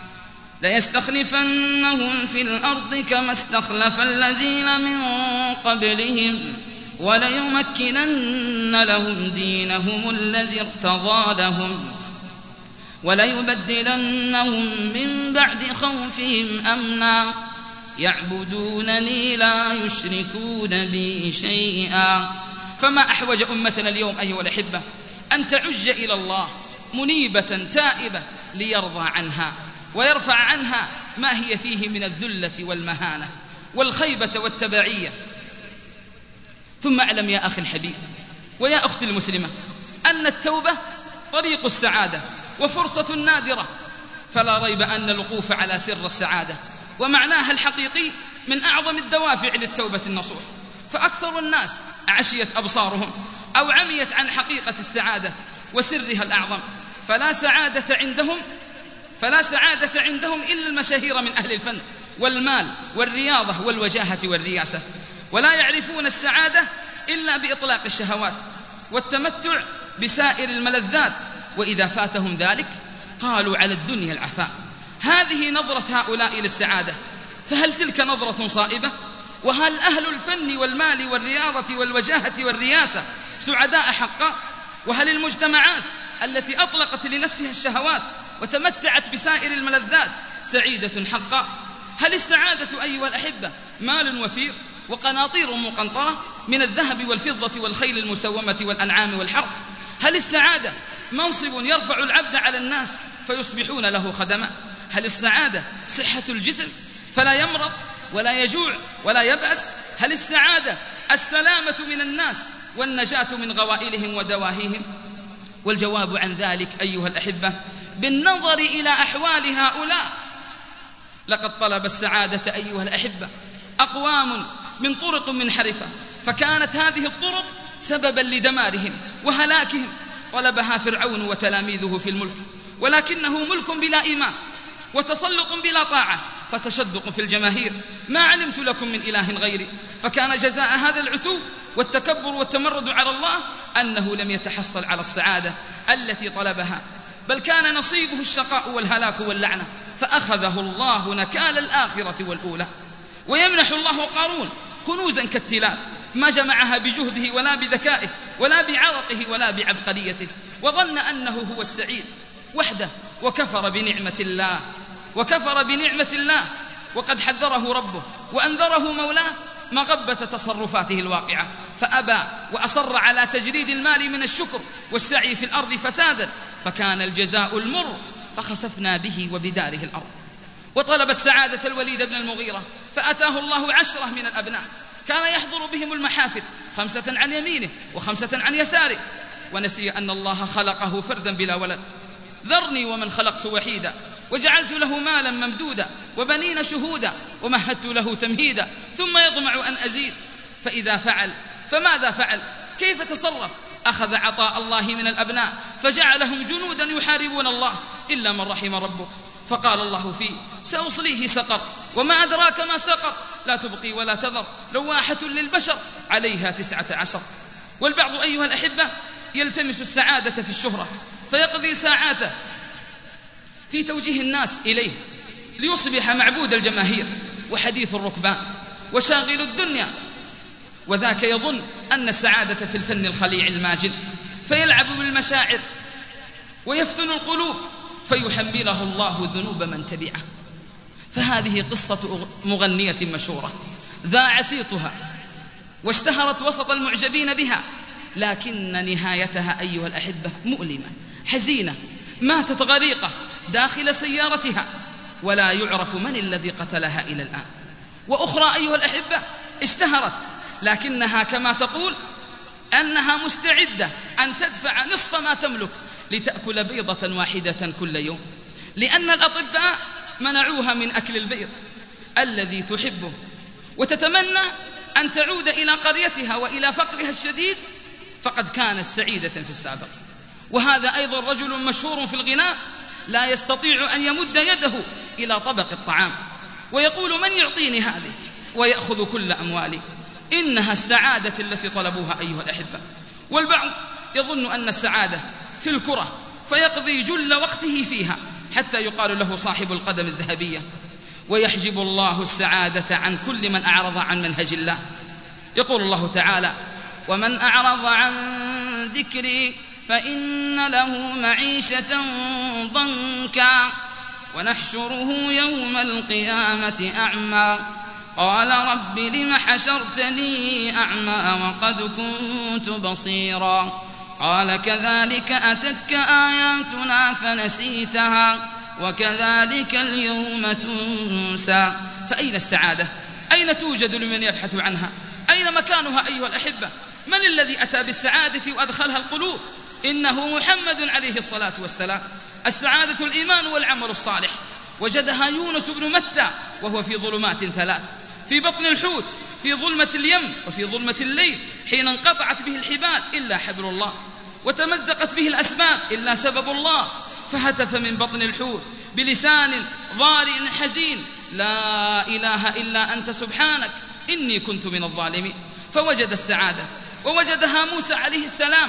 ليستخلفنهم في الأرض كما استخلف الذين من قبلهم وليمكنن لهم دينهم الذي ارتضى لهم وليبدلنهم من بعد خوفهم أمنا يعبدونني لا يشركون بي شيئا. فما أحوج أمتنا اليوم أيها الأحبة أن تعج إلى الله منيبة تائبة ليرضى عنها ويرفع عنها ما هي فيه من الذلة والمهانة والخيبة والتبعية. ثم اعلم يا أخي الحبيب ويا أختي المسلمة أن التوبة طريق السعادة وفرصة نادرة، فلا ريب أن الوقوف على سر السعادة ومعناها الحقيقي من أعظم الدوافع للتوبة النصوح. فأكثر الناس عشيت أبصارهم أو عميت عن حقيقة السعادة وسرها الأعظم، فلا سعادة عندهم إلا المشاهير من أهل الفن والمال والرياضة والوجاهة والرياسة، ولا يعرفون السعادة إلا بإطلاق الشهوات والتمتع بسائر الملذات، وإذا فاتهم ذلك قالوا على الدنيا العفاء. هذه نظرة هؤلاء للسعادة، فهل تلك نظرة صائبة؟ وهل أهل الفن والمال والرياضة والوجاهة والرياسة سعداء حقا؟ وهل المجتمعات التي أطلقت لنفسها الشهوات وتمتعت بسائر الملذات سعيدة حقا؟ هل السعادة أيها الأحبة مال وفير وقناطير مقنطرة من الذهب والفضة والخيل المسومة والأنعام والحرث؟ هل السعادة منصب يرفع العبد على الناس فيصبحون له خدما؟ هل السعادة صحة الجسم فلا يمرض ولا يجوع ولا يبأس؟ هل السعادة السلامة من الناس والنجاة من غوائلهم ودواهيهم؟ والجواب عن ذلك أيها الأحبة بالنظر إلى أحوال هؤلاء. لقد طلب السعادة أيها الأحبة أقوام من طرق منحرفة، فكانت هذه الطرق سببا لدمارهم وهلاكهم. طلبها فرعون وتلاميذه في الملك، ولكنه ملك بلا إيمان وتسلط بلا طاعة، فتشدق في الجماهير ما علمت لكم من إله غيري. فكان جزاء هذا العتو والتكبر والتمرد على الله أنه لم يتحصل على السعادة التي طلبها، بل كان نصيبه الشقاء والهلاك واللعنة، فأخذه الله نكال الآخرة والأولى. ويمنح الله قارون كنوزا كالتلال ما جمعها بجهده ولا بذكائه ولا بعرقه ولا بعبقريته، وظن أنه هو السعيد وحده وكفر بنعمة الله وقد حذره ربه وأنذره مولاه مغبة تصرفاته الواقعة، فأبى وأصر على تجريد المال من الشكر والسعي في الأرض فسادا، فكان الجزاء المر فخسفنا به وبداره الأرض. وطلب السعادة الوليد بن المغيرة فأتاه الله 10 من الأبناء كان يحضر بهم المحافل 5 عن يمينه و5 عن يساره، ونسي أن الله خلقه فردا بلا ولد. ذرني ومن خلقت وحيدا وجعلت له مالا ممدودا وبنين شهودا ومهدت له تمهيدا ثم يطمع أن أزيد، فإذا فعل فماذا فعل؟ كيف تصرف؟ أخذ عطاء الله من الأبناء فجعلهم جنودا يحاربون الله إلا من رحم ربك، فقال الله فيه: سأصليه سقر وما أدراك ما سقر، لا تبقي ولا تذر، لواحة للبشر عليها 19. والبعض أيها الأحبة يلتمس السعادة في الشهرة فيقضي ساعاته في توجيه الناس إليه ليصبح معبود الجماهير وحديث الركبان وشاغل الدنيا، وذاك يظن أن السعادة في الفن الخليع الماجد، فيلعب بالمشاعر ويفتن القلوب فيحمله الله ذنوب من تبعه. فهذه قصة مغنية مشهورة ذاع صيتها واشتهرت وسط المعجبين بها، لكن نهايتها أيها الأحبة مؤلمة حزينة، ماتت غريقة داخل سيارتها ولا يعرف من الذي قتلها إلى الآن. وأخرى أيها الأحبة اشتهرت لكنها كما تقول أنها مستعدة أن تدفع نصف ما تملك لتأكل بيضة واحدة كل يوم، لأن الأطباء منعوها من أكل البيض الذي تحبه، وتتمنى أن تعود إلى قريتها وإلى فقرها الشديد فقد كانت سعيدة في السابق. وهذا أيضا رجل مشهور في الغناء لا يستطيع أن يمد يده إلى طبق الطعام ويقول: من يعطيني هذه؟ ويأخذ كل أموالي. إنها السعادة التي طلبوها أيها الأحبة. والبعض يظن أن السعادة في الكرة فيقضي جل وقته فيها حتى يقال له صاحب القدم الذهبية، ويحجب الله السعادة عن كل من أعرض عن منهج الله. يقول الله تعالى: ومن أعرض عن ذكري فإن له معيشة ضنكا ونحشره يوم القيامة أعمى قال رب لم حشرتني أعمى وقد كنت بصيرا قال كذلك أتتك آياتنا فنسيتها وكذلك اليوم تنسى. فأين السعادة؟ أين توجد لمن يبحث عنها؟ أين مكانها أيها الأحبة؟ من الذي أتى بالسعادة وأدخلها القلوب؟ إنه محمد عليه الصلاة والسلام. السعادة الإيمان والعمل الصالح. وجدها يونس بن متى وهو في ظلمات 3، في بطن الحوت، في ظلمة اليم، وفي ظلمة الليل، حين انقطعت به الحبال إلا حبل الله، وتمزقت به الأسباب إلا سبب الله، فهتف من بطن الحوت بلسان ضارع حزين: لا إله إلا أنت سبحانك إني كنت من الظالمين. فوجد السعادة. ووجدها موسى عليه السلام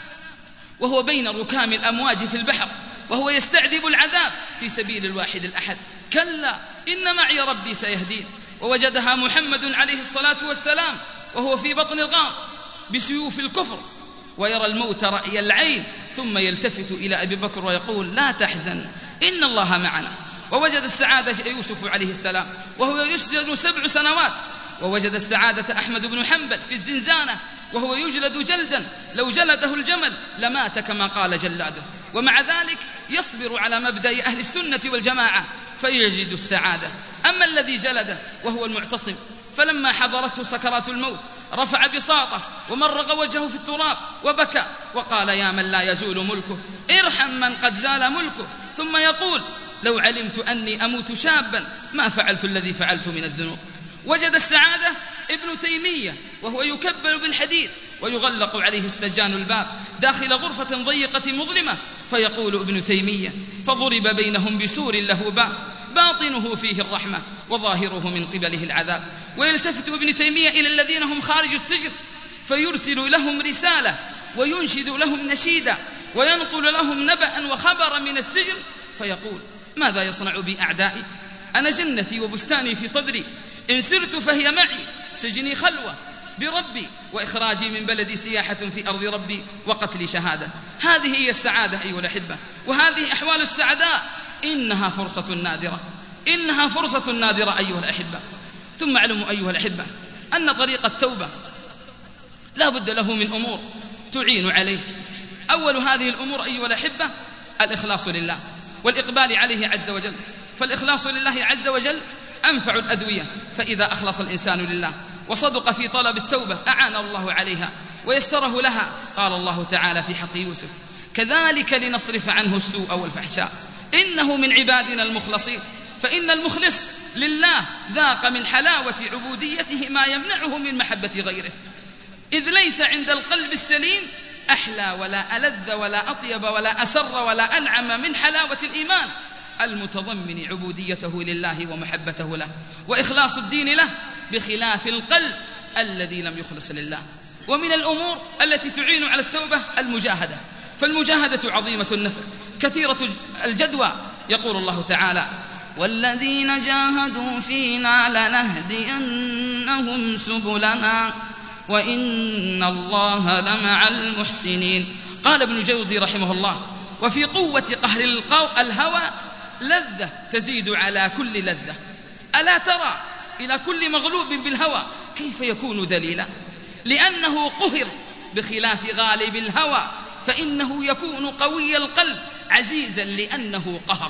وهو بين ركام الأمواج في البحر وهو يستعذب العذاب في سبيل الواحد الأحد: كلا إن معي ربي سيهدين. ووجدها محمد عليه الصلاة والسلام وهو في بطن الغار بسيوف الكفر ويرى الموت رأي العين، ثم يلتفت إلى أبي بكر ويقول: لا تحزن إن الله معنا. ووجد السعادة يوسف عليه السلام وهو يسجن 7 سنوات. ووجد السعادة أحمد بن حنبل في الزنزانة وهو يجلد جلدا لو جلده الجمل لمات كما قال جلاده، ومع ذلك يصبر على مبدأ أهل السنة والجماعة فيجد السعادة. أما الذي جلده وهو المعتصم فلما حضرته سكرات الموت رفع بساطه ومرغ وجهه في التراب وبكى وقال: يا من لا يزول ملكه ارحم من قد زال ملكه. ثم يقول: لو علمت أني أموت شابا ما فعلت الذي فعلت من الذنوب. وجد السعادة ابن تيمية وهو يكبل بالحديد ويغلق عليه السجان الباب داخل غرفة ضيقة مظلمة، فيقول ابن تيمية: فضرب بينهم بسور له باب باطنه فيه الرحمة وظاهره من قبله العذاب. ويلتفت ابن تيمية إلى الذين هم خارج السجن فيرسل لهم رسالة وينشد لهم نشيدا وينقل لهم نبأ وخبرا من السجن، فيقول: ماذا يصنع بي أعدائي؟ أنا جنتي وبستاني في صدري، إن سرت فهي معي، سجني خلوة بربي، وإخراجي من بلدي سياحة في أرض ربي، وقتلي شهادة. هذه هي السعادة أيها الأحبة، وهذه أحوال السعداء. إنها فرصة نادرة، إنها فرصة نادرة أيها الأحبة. ثم اعلموا أيها الأحبة أن طريق التوبة لا بد له من أمور تعين عليه. أول هذه الأمور أيها الأحبة الإخلاص لله والإقبال عليه عز وجل. فالإخلاص لله عز وجل أنفع الأدوية، فإذا أخلص الإنسان لله وصدق في طلب التوبة أعانه الله عليها ويسره لها. قال الله تعالى في حق يوسف: كذلك لنصرف عنه السوء والفحشاء إنه من عبادنا المخلصين. فإن المخلص لله ذاق من حلاوة عبوديته ما يمنعه من محبة غيره، إذ ليس عند القلب السليم أحلى ولا ألذ ولا أطيب ولا أسر ولا أنعم من حلاوة الإيمان المتضمن عبوديته لله ومحبته له وإخلاص الدين له، بخلاف القلب الذي لم يخلص لله. ومن الأمور التي تعين على التوبة المجاهدة، فالمجاهدة عظيمة النفع كثيرة الجدوى. يقول الله تعالى: والذين جاهدوا فينا لنهدينهم سبلنا وإن الله لمع المحسنين. قال ابن جوزي رحمه الله: وفي قوة قهر الهوى لذة تزيد على كل لذة. ألا ترى إلى كل مغلوب بالهوى كيف يكون ذليلا؟ لأنه قهر، بخلاف غالب الهوى فإنه يكون قوي القلب عزيزا لأنه قهر.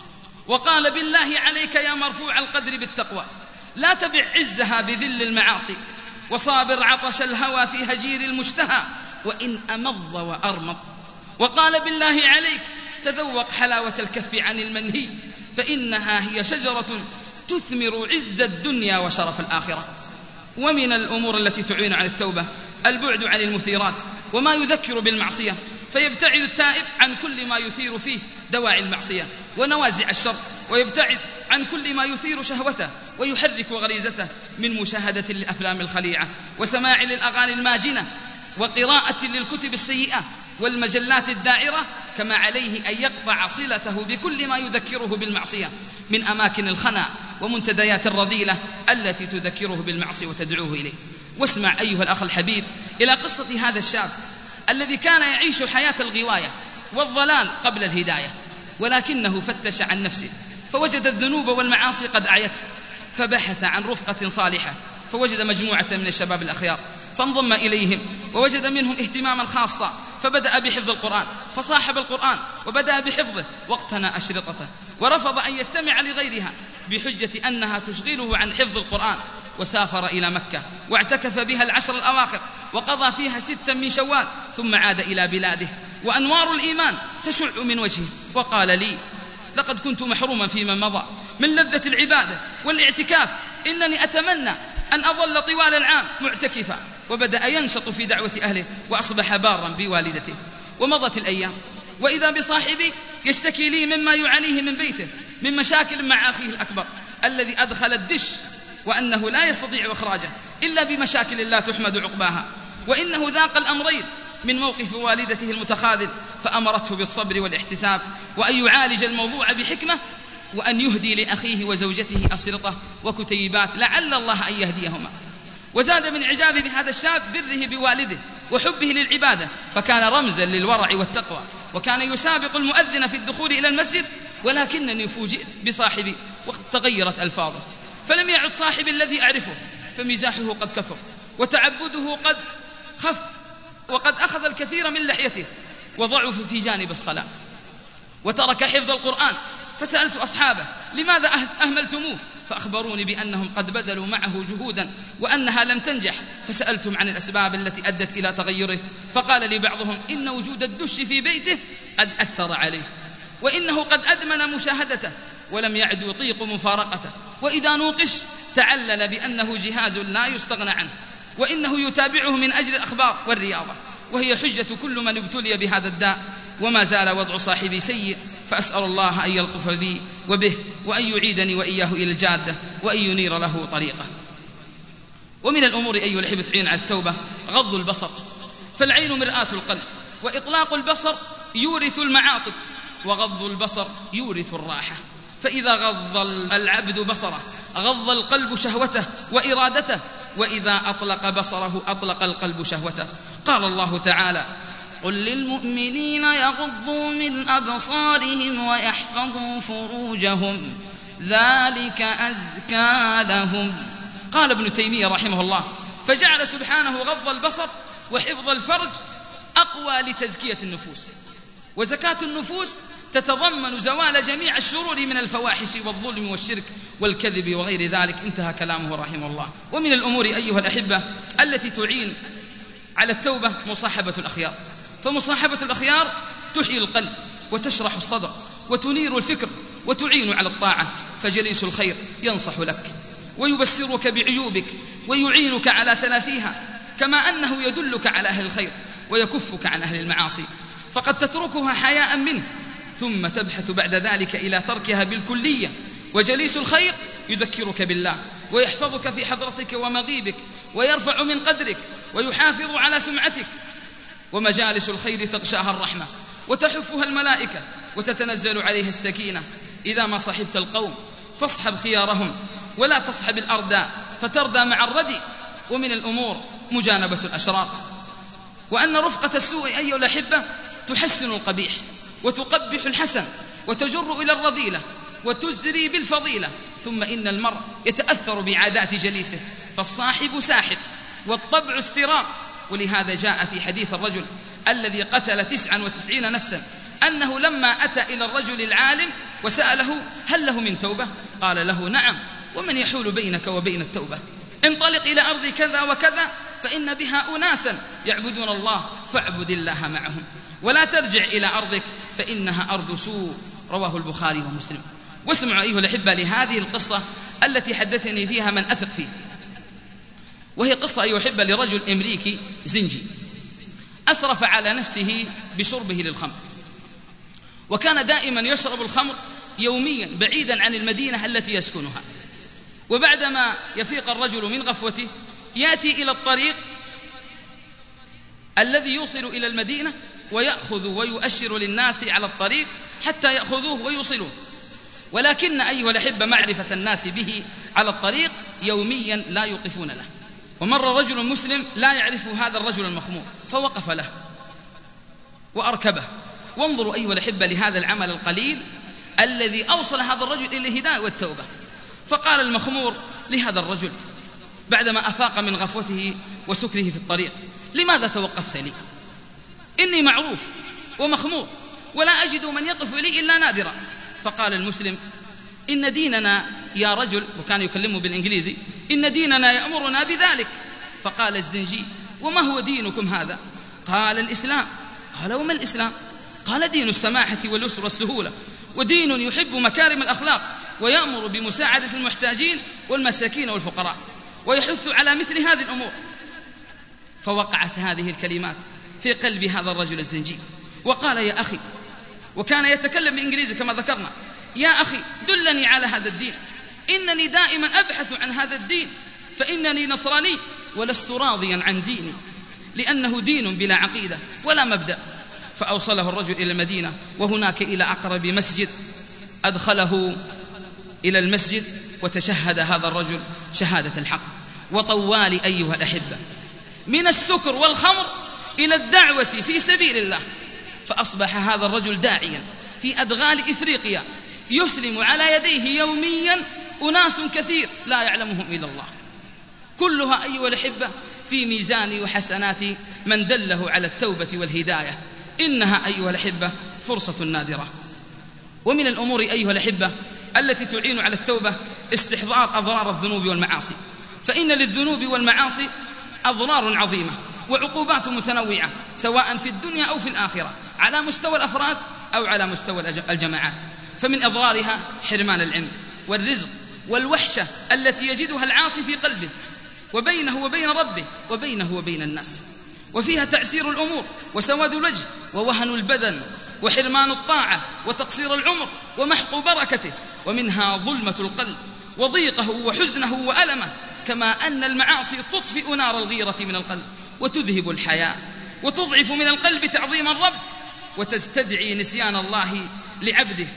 وقال: بالله عليك يا مرفوع القدر بالتقوى لا تبع عزها بذل المعاصي، وصابر عطش الهوى في هجير المشتهى وإن أمض وأرمض. وقال: بالله عليك تذوق حلاوة الكف عن المنهي، فإنها هي شجرة تثمر عز الدنيا وشرف الآخرة. ومن الأمور التي تعين على التوبة البعد عن المثيرات وما يذكر بالمعصية، فيبتعد التائب عن كل ما يثير فيه دواعي المعصية ونوازع الشر، ويبتعد عن كل ما يثير شهوته ويحرك غريزته من مشاهدة للأفلام الخليعة وسماع للأغاني الماجنة وقراءة للكتب السيئة والمجلات الداعرة، كما عليه أن يقطع صلته بكل ما يذكره بالمعصية من أماكن الخنا ومنتديات الرذيلة التي تذكره بالمعصية وتدعوه إليه. واسمع أيها الأخ الحبيب إلى قصة هذا الشاب الذي كان يعيش حياة الغواية والضلال قبل الهداية، ولكنه فتش عن نفسه فوجد الذنوب والمعاصي قد أعيته، فبحث عن رفقة صالحة فوجد مجموعة من الشباب الأخيار فانضم إليهم، ووجد منهم اهتماما خاصا فبدأ بحفظ القرآن، فصاحب القرآن وبدأ بحفظه واقتنى أشرطته، ورفض أن يستمع لغيرها بحجة أنها تشغله عن حفظ القرآن، وسافر إلى مكة واعتكف بها العشر الأواخر وقضى فيها 6 من شوال، ثم عاد إلى بلاده وأنوار الإيمان تشع من وجهه، وقال لي: لقد كنت محروما فيما مضى من لذة العبادة والاعتكاف، إنني أتمنى أن أظل طوال العام معتكفا. وبدأ ينشط في دعوة أهله وأصبح بارا بوالدته. ومضت الأيام وإذا بصاحبي يشتكي لي مما يعانيه من بيته من مشاكل مع أخيه الأكبر الذي أدخل الدش، وأنه لا يستطيع إخراجه إلا بمشاكل لا تحمد عقباها، وإنه ذاق الأمرين من موقف والدته المتخاذل، فأمرته بالصبر والاحتساب وأن يعالج الموضوع بحكمة، وأن يهدي لأخيه وزوجته أشرطة وكتيبات لعل الله أن يهديهما. وزاد من إعجابه بهذا الشاب بره بوالده وحبه للعبادة، فكان رمزا للورع والتقوى، وكان يسابق المؤذن في الدخول إلى المسجد. ولكنني فوجئت بصاحبي وقد تغيرت ألفاظه، فلم يعد صاحبي الذي أعرفه، فمزاحه قد كثر وتعبده قد خف، وقد أخذ الكثير من لحيته وضعف في جانب الصلاة وترك حفظ القرآن. فسألت أصحابه: لماذا أهملتموه؟ فأخبروني بأنهم قد بذلوا معه جهودا وأنها لم تنجح. فسألتم عن الأسباب التي أدت إلى تغيره، فقال لي بعضهم: إن وجود الدش في بيته قد أثر عليه، وإنه قد أدمن مشاهدته ولم يعد يطيق مفارقته، وإذا نوقش تعلل بأنه جهاز لا يستغنى عنه، وإنه يتابعه من أجل الأخبار والرياضة، وهي حجة كل من ابتلي بهذا الداء. وما زال وضع صاحبي سيء، فأسأل الله أن يلطف بي وبه، وأن يعيدني وإياه إلى الجادة، وأن ينير له طريقه. ومن الأمور أيها الأحبة تعين على التوبة غض البصر، فالعين مرآة القلب، وإطلاق البصر يورث المعاطب، وغض البصر يورث الراحة. فإذا غض العبد بصره غض القلب شهوته وإرادته، وإذا أطلق بصره أطلق القلب شهوته. قال الله تعالى: قل للمؤمنين يغضوا من أبصارهم ويحفظوا فروجهم ذلك أزكى لهم. قال ابن تيمية رحمه الله: فجعل سبحانه غض البصر وحفظ الفرج أقوى لتزكية النفوس، وزكاة النفوس تتضمن زوال جميع الشرور من الفواحش والظلم والشرك والكذب وغير ذلك. انتهى كلامه رحمه الله. ومن الأمور أيها الأحبة التي تعين على التوبة مصاحبة الأخيار، فمصاحبة الأخيار تحيي القلب وتشرح الصدر وتنير الفكر وتعين على الطاعة، فجليس الخير ينصح لك ويبصرك بعيوبك ويعينك على تلافيها، كما أنه يدلك على أهل الخير ويكفك عن أهل المعاصي، فقد تتركها حياء منه ثم تبحث بعد ذلك إلى تركها بالكلية. وجليس الخير يذكرك بالله ويحفظك في حضرتك ومغيبك ويرفع من قدرك ويحافظ على سمعتك. ومجالس الخير تغشاها الرحمة وتحفها الملائكة وتتنزل عليها السكينة. إذا ما صحبت القوم فاصحب خيارهم ولا تصحب الأردى فتردى مع الردي. ومن الأمور مجانبة الأشرار، وأن رفقة السوء أيها الأحبة تحسن القبيح وتقبح الحسن وتجر إلى الرذيلة وتزري بالفضيلة. ثم إن المرء يتأثر بعادات جليسه، فالصاحب ساحب والطبع استراق. ولهذا جاء في حديث الرجل الذي قتل 99 نفسا أنه لما أتى إلى الرجل العالم وسأله هل له من توبة؟ قال له نعم، ومن يحول بينك وبين التوبة؟ انطلق إلى أرض كذا وكذا فإن بها أناسا يعبدون الله فاعبد الله معهم، ولا ترجع إلى أرضك فإنها أرض سوء. رواه البخاري ومسلم. واسمعوا أيها الأحبة لهذه القصة التي حدثني فيها من أثق فيه، وهي قصة أيها الأحبة لرجل أمريكي زنجي أسرف على نفسه بشربه للخمر، وكان دائما يشرب الخمر يوميا بعيدا عن المدينة التي يسكنها. وبعدما يفيق الرجل من غفوته يأتي إلى الطريق الذي يوصل إلى المدينة ويأخذ ويؤشر للناس على الطريق حتى يأخذوه ويوصلوه. ولكن أيها الأحبة معرفة الناس به على الطريق يوميا لا يوقفون له. ومر رجل مسلم لا يعرف هذا الرجل المخمور فوقف له وأركبه. وانظروا أيها الأحبة لهذا العمل القليل الذي أوصل هذا الرجل إلى الهداية والتوبة. فقال المخمور لهذا الرجل بعدما أفاق من غفوته وسكره في الطريق لماذا توقفت لي؟ إني معروف ومخمور ولا أجد من يقف لي إلا نادرا. فقال المسلم إن ديننا يا رجل، وكان يكلمه بالإنجليزي، إن ديننا يأمرنا بذلك. فقال الزنجي وما هو دينكم هذا؟ قال الإسلام. قال وما الإسلام؟ قال دين السماحة واليسر والسهولة، ودين يحب مكارم الأخلاق ويأمر بمساعدة المحتاجين والمساكين والفقراء ويحث على مثل هذه الأمور. فوقعت هذه الكلمات في قلب هذا الرجل الزنجي وقال يا أخي، وكان يتكلم بإنجليزي كما ذكرنا، يا أخي دلني على هذا الدين، إنني دائما أبحث عن هذا الدين، فإنني نصراني ولست راضيا عن ديني لأنه دين بلا عقيدة ولا مبدأ. فأوصله الرجل إلى المدينة وهناك إلى أقرب مسجد أدخله إلى المسجد وتشهد هذا الرجل شهادة الحق. وطوال أيها الأحبة من السكر والخمر إلى الدعوة في سبيل الله، فأصبح هذا الرجل داعيا في أدغال إفريقيا يسلم على يديه يوميا أناس كثير لا يعلمهم إلا الله، كلها أيها الأحبة في ميزان وحسنات من دله على التوبة والهداية. إنها أيها الأحبة فرصة نادرة. ومن الأمور أيها الأحبة التي تعين على التوبة استحضار أضرار الذنوب والمعاصي، فإن للذنوب والمعاصي أضرار عظيمة وعقوبات متنوعة سواء في الدنيا أو في الآخرة، على مستوى الأفراد أو على مستوى الجماعات. فمن أضرارها حرمان العلم والرزق والوحشة التي يجدها العاصي في قلبه وبينه وبين ربه وبينه وبين الناس، وفيها تعسير الأمور وسواد الوجه ووهن البدن وحرمان الطاعة وتقصير العمر ومحق بركته. ومنها ظلمة القلب وضيقه وحزنه وألمه، كما أن المعاصي تطفئ نار الغيرة من القلب وتذهب الحياء وتضعف من القلب تعظيم الرب وتستدعي نسيان الله لعبده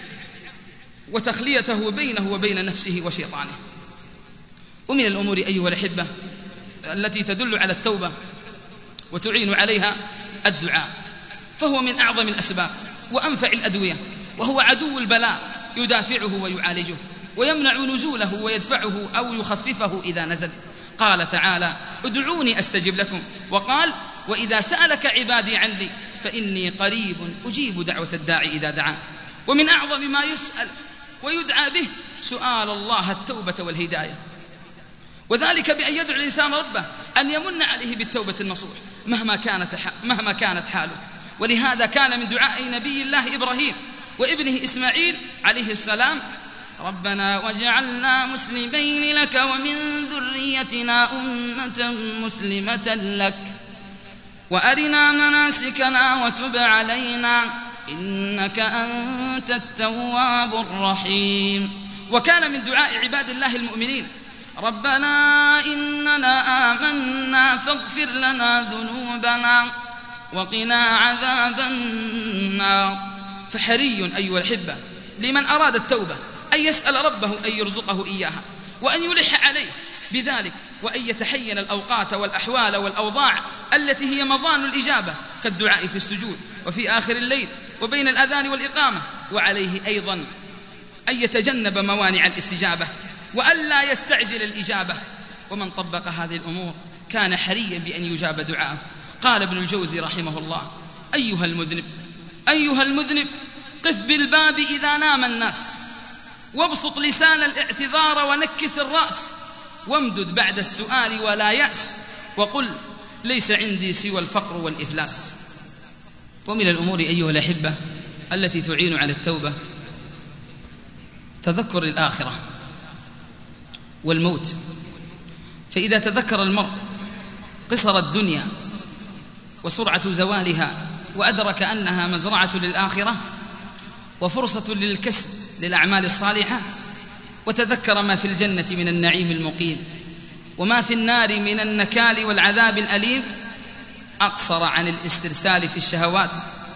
وتخليته بينه وبين نفسه وشيطانه. ومن الأمور أيها الأحبة التي تدل على التوبة وتعين عليها الدعاء، فهو من أعظم الأسباب وأنفع الأدوية، وهو عدو البلاء يدافعه ويعالجه ويمنع نزوله ويدفعه أو يخففه إذا نزل. قال تعالى ادعوني أستجب لكم، وقال وإذا سألك عبادي عني فإني قريب أجيب دعوة الداعي إذا دعان. ومن أعظم ما يسأل ويدعى به سؤال الله التوبة والهداية، وذلك بأن يدعو الإنسان ربه أن يمن عليه بالتوبة النصوح مهما كانت حاله. ولهذا كان من دعاء نبي الله إبراهيم وابنه إسماعيل عليه السلام ربنا واجعلنا مسلمين لك ومن ذريتنا أمة مسلمة لك وأرنا مناسكنا وتب علينا إنك أنت التواب الرحيم. وكان من دعاء عباد الله المؤمنين ربنا إننا آمنا فاغفر لنا ذنوبنا وقنا عذاب النار. فحري أيها الأحبة لمن أراد التوبة أن يسأل ربه أن يرزقه إياها وأن يلح عليه بذلك، وأن يتحين الأوقات والأحوال والأوضاع التي هي مضان الإجابة كالدعاء في السجود وفي آخر الليل وبين الأذان والإقامة. وعليه أيضا أن يتجنب موانع الاستجابة وألا يستعجل الإجابة. ومن طبق هذه الأمور كان حريا بأن يجاب دعاءه. قال ابن الجوزي رحمه الله: أيها المذنب قف بالباب إذا نام الناس، وابسط لسان الاعتذار ونكس الرأس، وامدد بعد السؤال ولا يأس، وقل ليس عندي سوى الفقر والإفلاس. ومن الأمور أيها الأحبة التي تعين على التوبة تذكر الآخرة والموت. فإذا تذكر المرء قصر الدنيا وسرعة زوالها وأدرك أنها مزرعة للآخرة وفرصة للكسب للأعمال الصالحة، وتذكر ما في الجنة من النعيم المقيم وما في النار من النكال والعذاب الأليم، أقصر عن الاسترسال في الشهوات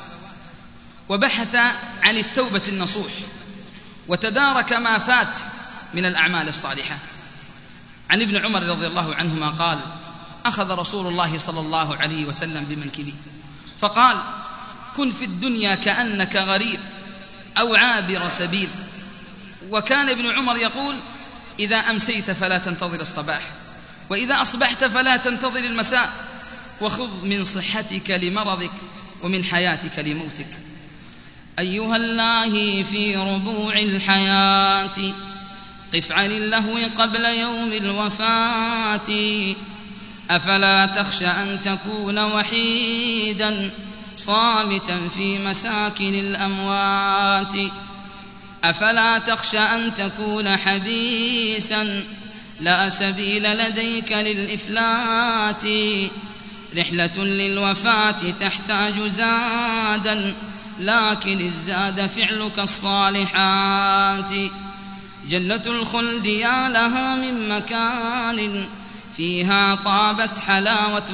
وبحث عن التوبة النصوح وتدارك ما فات من الأعمال الصالحة. عن ابن عمر رضي الله عنهما قال: أخذ رسول الله صلى الله عليه وسلم بمنكبه فقال: كن في الدنيا كأنك غريب أو عابر سبيل. وكان ابن عمر يقول: إذا أمسيت فلا تنتظر الصباح، وإذا أصبحت فلا تنتظر المساء، وخذ من صحتك لمرضك ومن حياتك لموتك. أيها اللاهي في ربوع الحياة قف عن اللهو قبل يوم الوفاة، أفلا تخشى أن تكون وحيدا صامتا في مساكن الأموات، أفلا تخشى أن تكون حبيسا لا سبيل لديك للإفلات، رحلة للوفاة تحتاج زادا لكن الزاد فعلك الصالحات، جنة الخلد يا لها من مكان فيها طابت حلاوة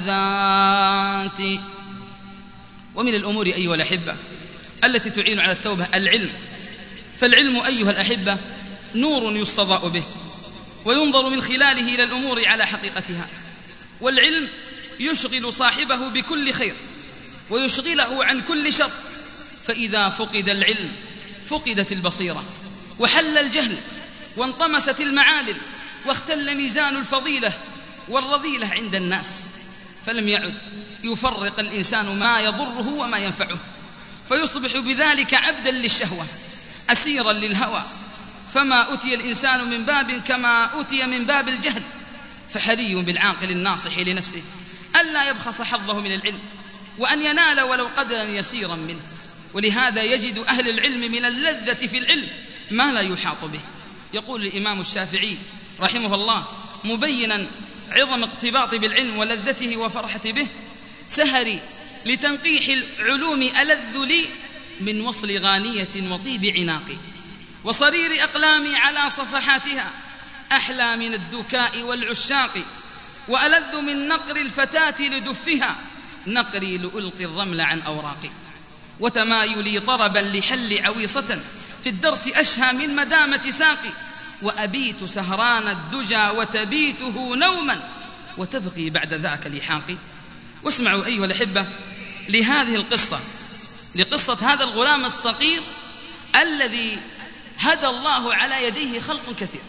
اللذات. ومن الأمور أيها الأحبة التي تعين على التوبة العلم. فالعلم أيها الأحبة نور يستضاء به وينظر من خلاله إلى الأمور على حقيقتها، والعلم يشغل صاحبه بكل خير ويشغله عن كل شر. فإذا فقد العلم فقدت البصيرة وحل الجهل وانطمست المعالم واختل ميزان الفضيلة والرذيلة عند الناس، فلم يعد يفرق الإنسان ما يضره وما ينفعه، فيصبح بذلك عبدا للشهوة أسيرا للهوى، فما أتي الإنسان من باب كما أتي من باب الجهل. فحري بالعاقل الناصح لنفسه ألا يبخس حظه من العلم وأن ينال ولو قدرا يسيرا منه. ولهذا يجد أهل العلم من اللذة في العلم ما لا يحاط به. يقول الإمام الشافعي رحمه الله مبينا عظم اقتباط بالعلم ولذته وفرحة به: سهري لتنقيح العلوم ألذ لي من وصل غانية وطيب عناقي، وصرير أقلامي على صفحاتها أحلى من الدكاء والعشاق، وألذ من نقر الفتاة لدفها نقري لألقي الرمل عن أوراقي، وتمايلي طربا لحل عويصة في الدرس أشهى من مدامة ساقي، وأبيت سهران الدجى وتبيته نوما وتبغي بعد ذاك لحاقي. واسمعوا أيها الأحبة لهذه القصة، لقصة هذا الغلام الصغير الذي هدى الله على يديه خلق كثير.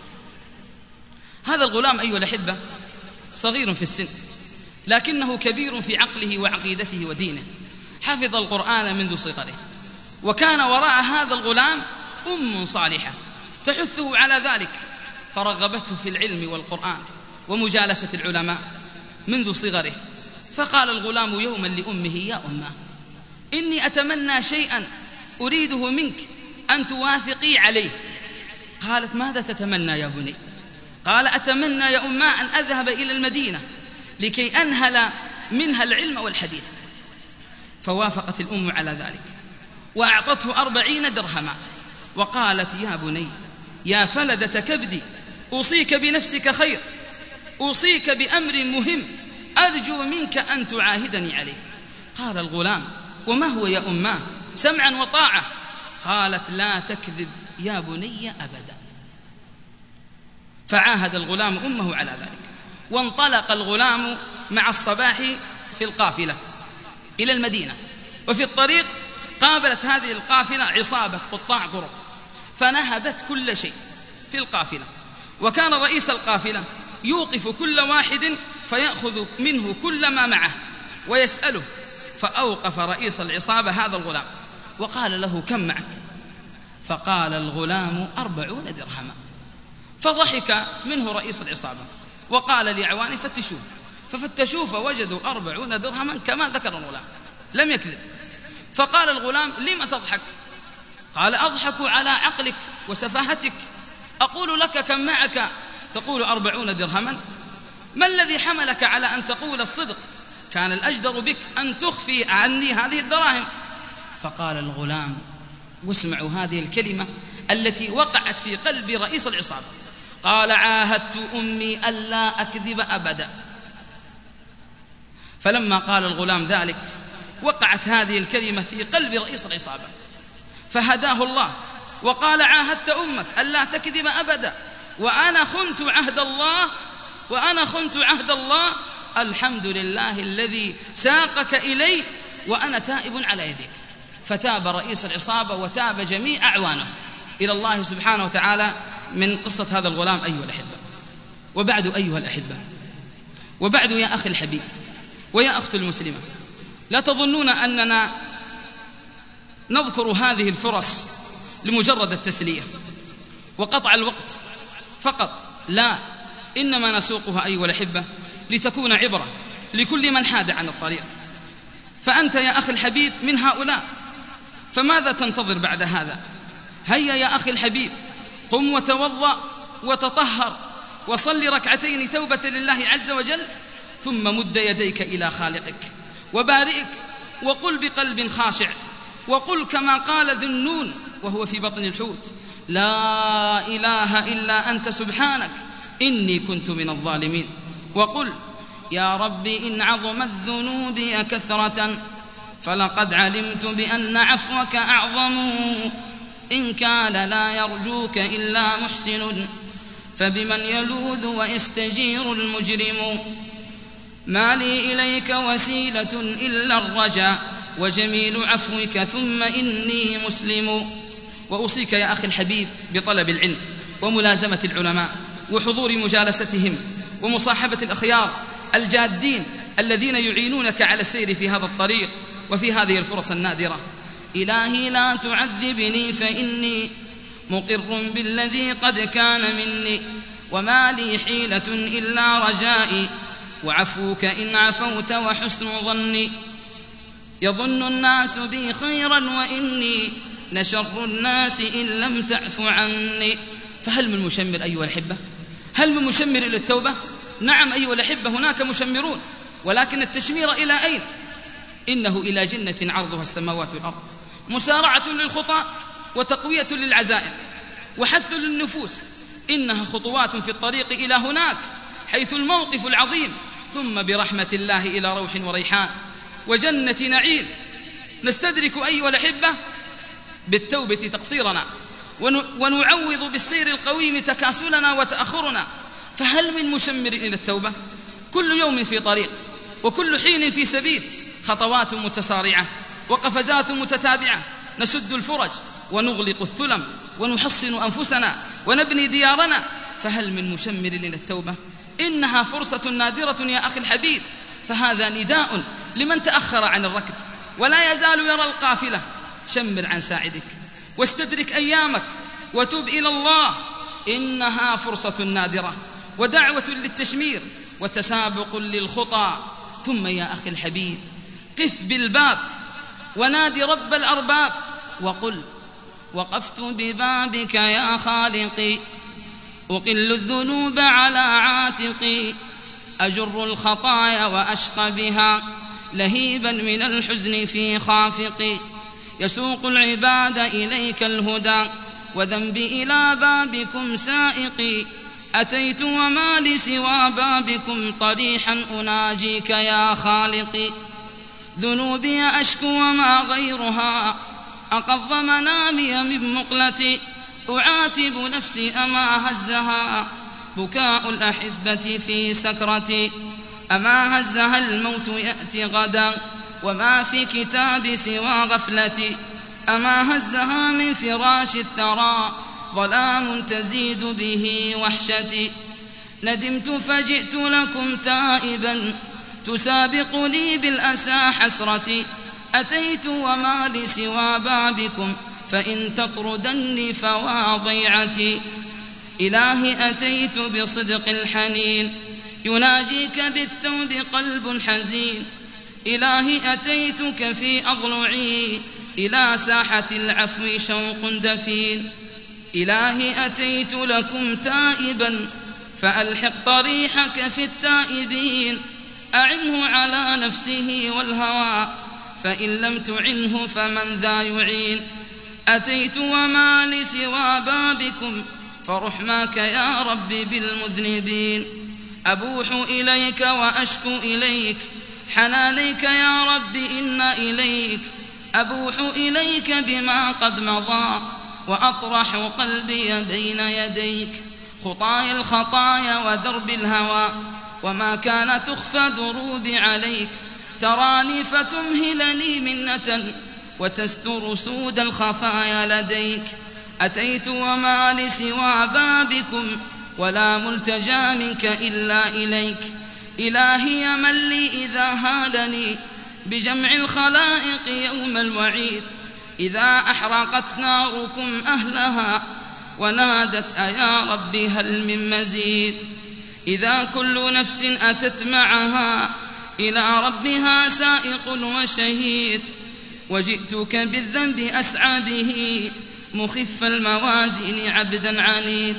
هذا الغلام أيها الأحبة صغير في السن لكنه كبير في عقله وعقيدته ودينه، حفظ القرآن منذ صغره، وكان وراء هذا الغلام أم صالحة تحثه على ذلك، فرغبته في العلم والقرآن ومجالسة العلماء منذ صغره. فقال الغلام يوما لأمه: يا أمه، إني أتمنى شيئا أريده منك أن توافقي عليه. قالت: ماذا تتمنى يا بني؟ قال: أتمنى يا أماه أن أذهب إلى المدينة لكي أنهل منها العلم والحديث. فوافقت الأم على ذلك وأعطته 40 درهما وقالت: يا بني، يا فلدة كبدي، أوصيك بنفسك خير، أوصيك بأمر مهم أرجو منك أن تعاهدني عليه. قال الغلام: وما هو يا أماه؟ سمعا وطاعة. قالت: لا تكذب يا بني أبدا. فعاهد الغلام أمه على ذلك، وانطلق الغلام مع الصباح في القافلة إلى المدينة. وفي الطريق قابلت هذه القافلة عصابة قطاع طرق فنهبت كل شيء في القافلة، وكان رئيس القافلة يوقف كل واحد فيأخذ منه كل ما معه ويسأله. فأوقف رئيس العصابة هذا الغلام وقال له: كم معك؟ فقال الغلام: 40 درهما. فضحك منه رئيس العصابة وقال لأعوانه: فتشوه. ففتشوه فوجدوا 40 درهما كما ذكر الغلام، لم يكذب. فقال الغلام: لم تضحك؟ قال: أضحك على عقلك وسفاهتك. أقول لك كم معك تقول 40 درهما؟ ما الذي حملك على أن تقول الصدق؟ كان الأجدر بك أن تخفي عني هذه الدراهم. فقال الغلام، واسمعوا هذه الكلمة التي وقعت في قلب رئيس العصابة، قال: عاهدت أمي ألا أكذب أبدا. فلما قال الغلام ذلك وقعت هذه الكلمة في قلب رئيس العصابة، فهداه الله وقال: عاهدت أمك ألا تكذب أبدا، وأنا خنت عهد الله، الحمد لله الذي ساقك إلي وأنا تائب على يديك. فتاب رئيس العصابة وتاب جميع أعوانه إلى الله سبحانه وتعالى من قصة هذا الغلام أيها الأحبة. وبعد أيها الأحبة، وبعد يا أخي الحبيب ويا أخت المسلمة، لا تظنون أننا نذكر هذه الفرص لمجرد التسلية وقطع الوقت فقط، لا، إنما نسوقها أيها الأحبة لتكون عبرة لكل من حاد عن الطريق. فأنت يا أخي الحبيب من هؤلاء، فماذا تنتظر بعد هذا؟ هيا يا أخي الحبيب، قم وتوضأ وتطهر وصل ركعتين توبة لله عز وجل، ثم مد يديك إلى خالقك وبارئك وقل بقلب خاشع، وقل كما قال ذو النون وهو في بطن الحوت: لا إله إلا أنت سبحانك إني كنت من الظالمين. وقل: يا رب إن عظمت ذنوبي كثرة فلقد علمت بأن عفوك أعظم، إن كان لا يرجوك إلا محسن فبمن يلوذ ويستجير المجرم، ما لي إليك وسيلة إلا الرجاء وجميل عفوك ثم إني مسلم. وأوصيك يا أخي الحبيب بطلب العلم وملازمة العلماء وحضور مجالستهم ومصاحبة الأخيار الجادين الذين يعينونك على السير في هذا الطريق وفي هذه الفرص النادرة. إلهي لا تعذبني فإني مقر بالذي قد كان مني، وما لي حيلة إلا رجائي وعفوك إن عفوت وحسن ظني، يظن الناس بي خيرا وإني لشر الناس إن لم تعف عني. فهل من مشمر أيها الأحبة؟ هل من مشمر إلى التوبة؟ نعم أيها الأحبة، هناك مشمرون، ولكن التشمير إلى أين؟ إنه إلى جنة عرضها السماوات والأرض، مسارعة للخطى وتقوية للعزائم وحث للنفوس، إنها خطوات في الطريق إلى هناك حيث الموقف العظيم، ثم برحمة الله إلى روح وريحان وجنة نعيم. نستدرك أيها الأحبة بالتوبة تقصيرنا، ونعوض بالسير القويم تكاسلنا وتأخرنا. فهل من مشمر إلى التوبة؟ كل يوم في طريق وكل حين في سبيل، خطوات متسارعة وقفزات متتابعة، نسد الفرج ونغلق الثلم ونحصن أنفسنا ونبني ديارنا. فهل من مشمر إلى التوبة؟ إنها فرصة نادرة يا أخي الحبيب، فهذا نداء لمن تأخر عن الركب ولا يزال يرى القافلة. شمر عن ساعدك واستدرك أيامك وتب إلى الله، إنها فرصة نادرة ودعوة للتشمير وتسابق للخطى. ثم يا أخي الحبيب قف بالباب ونادي رب الأرباب وقل: وقفت ببابك يا خالقي، أقل الذنوب على عاتقي، أجر الخطايا وأشقى بها لهيبا من الحزن في خافقي، يسوق العباد إليك الهدى وذنبي إلى بابكم سائقي، أتيت وما لسوى بابكم طريحا أناجيك يا خالقي، ذنوبي أشكو وما غيرها أقض منامي من مقلتي، أعاتب نفسي أما هزها بكاء الأحبة في سكرتي، أما هزها الموت يأتي غدا وما في كتاب سوى غفلتي، أما هزها من فراش الثرى ظلام تزيد به وحشتي، ندمت فجئت لكم تائبا تسابق لي بالأسى حسرتي، أتيت وما لسوى بابكم فإن تطردني فواضيعتي، إلهي أتيت بصدق الحنين يناجيك بالتوب قلب حزين، إلهي أتيتك في أضلعي إلى ساحة العفو شوق دفين، إلهي أتيت لكم تائبا فألحق طريحك في التائبين، أعنه على نفسه والهوى فإن لم تعنه فمن ذا يعين، أتيت وما لسوى بابكم فرحماك يا ربي بالمذنبين، أبوح إليك وأشكو إليك حنانيك يا رب إن إليك، أبوح إليك بما قد مضى وأطرح قلبي بين يديك، خطايا الخطايا ودرب الهوى وما كان تخفى دروبي عليك، تراني فتمهلني منة وتستر سود الخفايا لديك، أتيت وما لسوى بابكم ولا ملتجى منك إلا إليك، إلهي من لي إذا هالني بجمع الخلائق يوم الوعيد، إذا أحرقت ناركم أهلها ونادت أيا رب هل من مزيد، إذا كل نفس أتت معها إلى ربها سائق وشهيد، وجئتك بالذنب أسعى به مخف الموازين عبدا عنيد،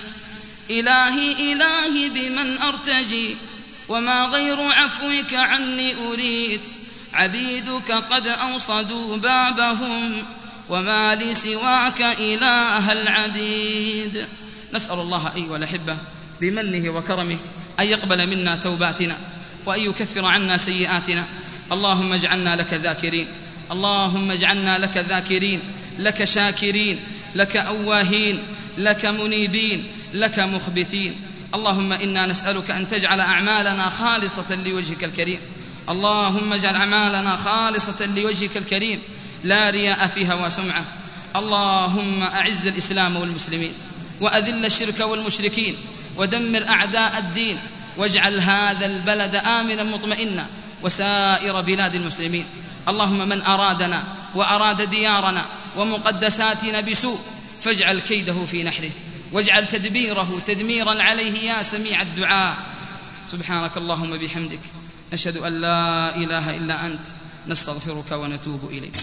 إلهي بمن أرتجي وما غير عفوك عني أريد، عبيدك قد أوصدوا بابهم وما لي سواك إله العبيد. نسأل الله أيها الأحبة بمنه وكرمه أن يقبل منا توباتنا وأن يكفر عنا سيئاتنا، اللهم اجعلنا لك ذاكرين، اللهم اجعلنا لك ذاكرين، لك شاكرين، لك أواهين، لك منيبين، لك مخبتين. اللهم إنا نسألك أن تجعل أعمالنا خالصة لوجهك الكريم، اللهم اجعل أعمالنا خالصة لوجهك الكريم لا رياء فيها وسمعة. اللهم أعز الإسلام والمسلمين وأذل الشرك والمشركين ودمر أعداء الدين، واجعل هذا البلد آمنا مطمئنا وسائر بلاد المسلمين. اللهم من أرادنا وأراد ديارنا ومقدساتنا بسوء فاجعل كيده في نحره، واجعل تدبيره تدميرا عليه يا سميع الدعاء. سبحانك اللهم بحمدك، نشهد أن لا إله إلا أنت، نستغفرك ونتوب إليك.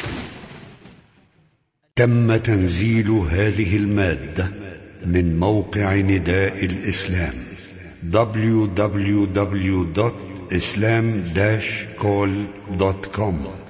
تم تنزيل هذه المادة من موقع نداء الإسلام www.islam-call.com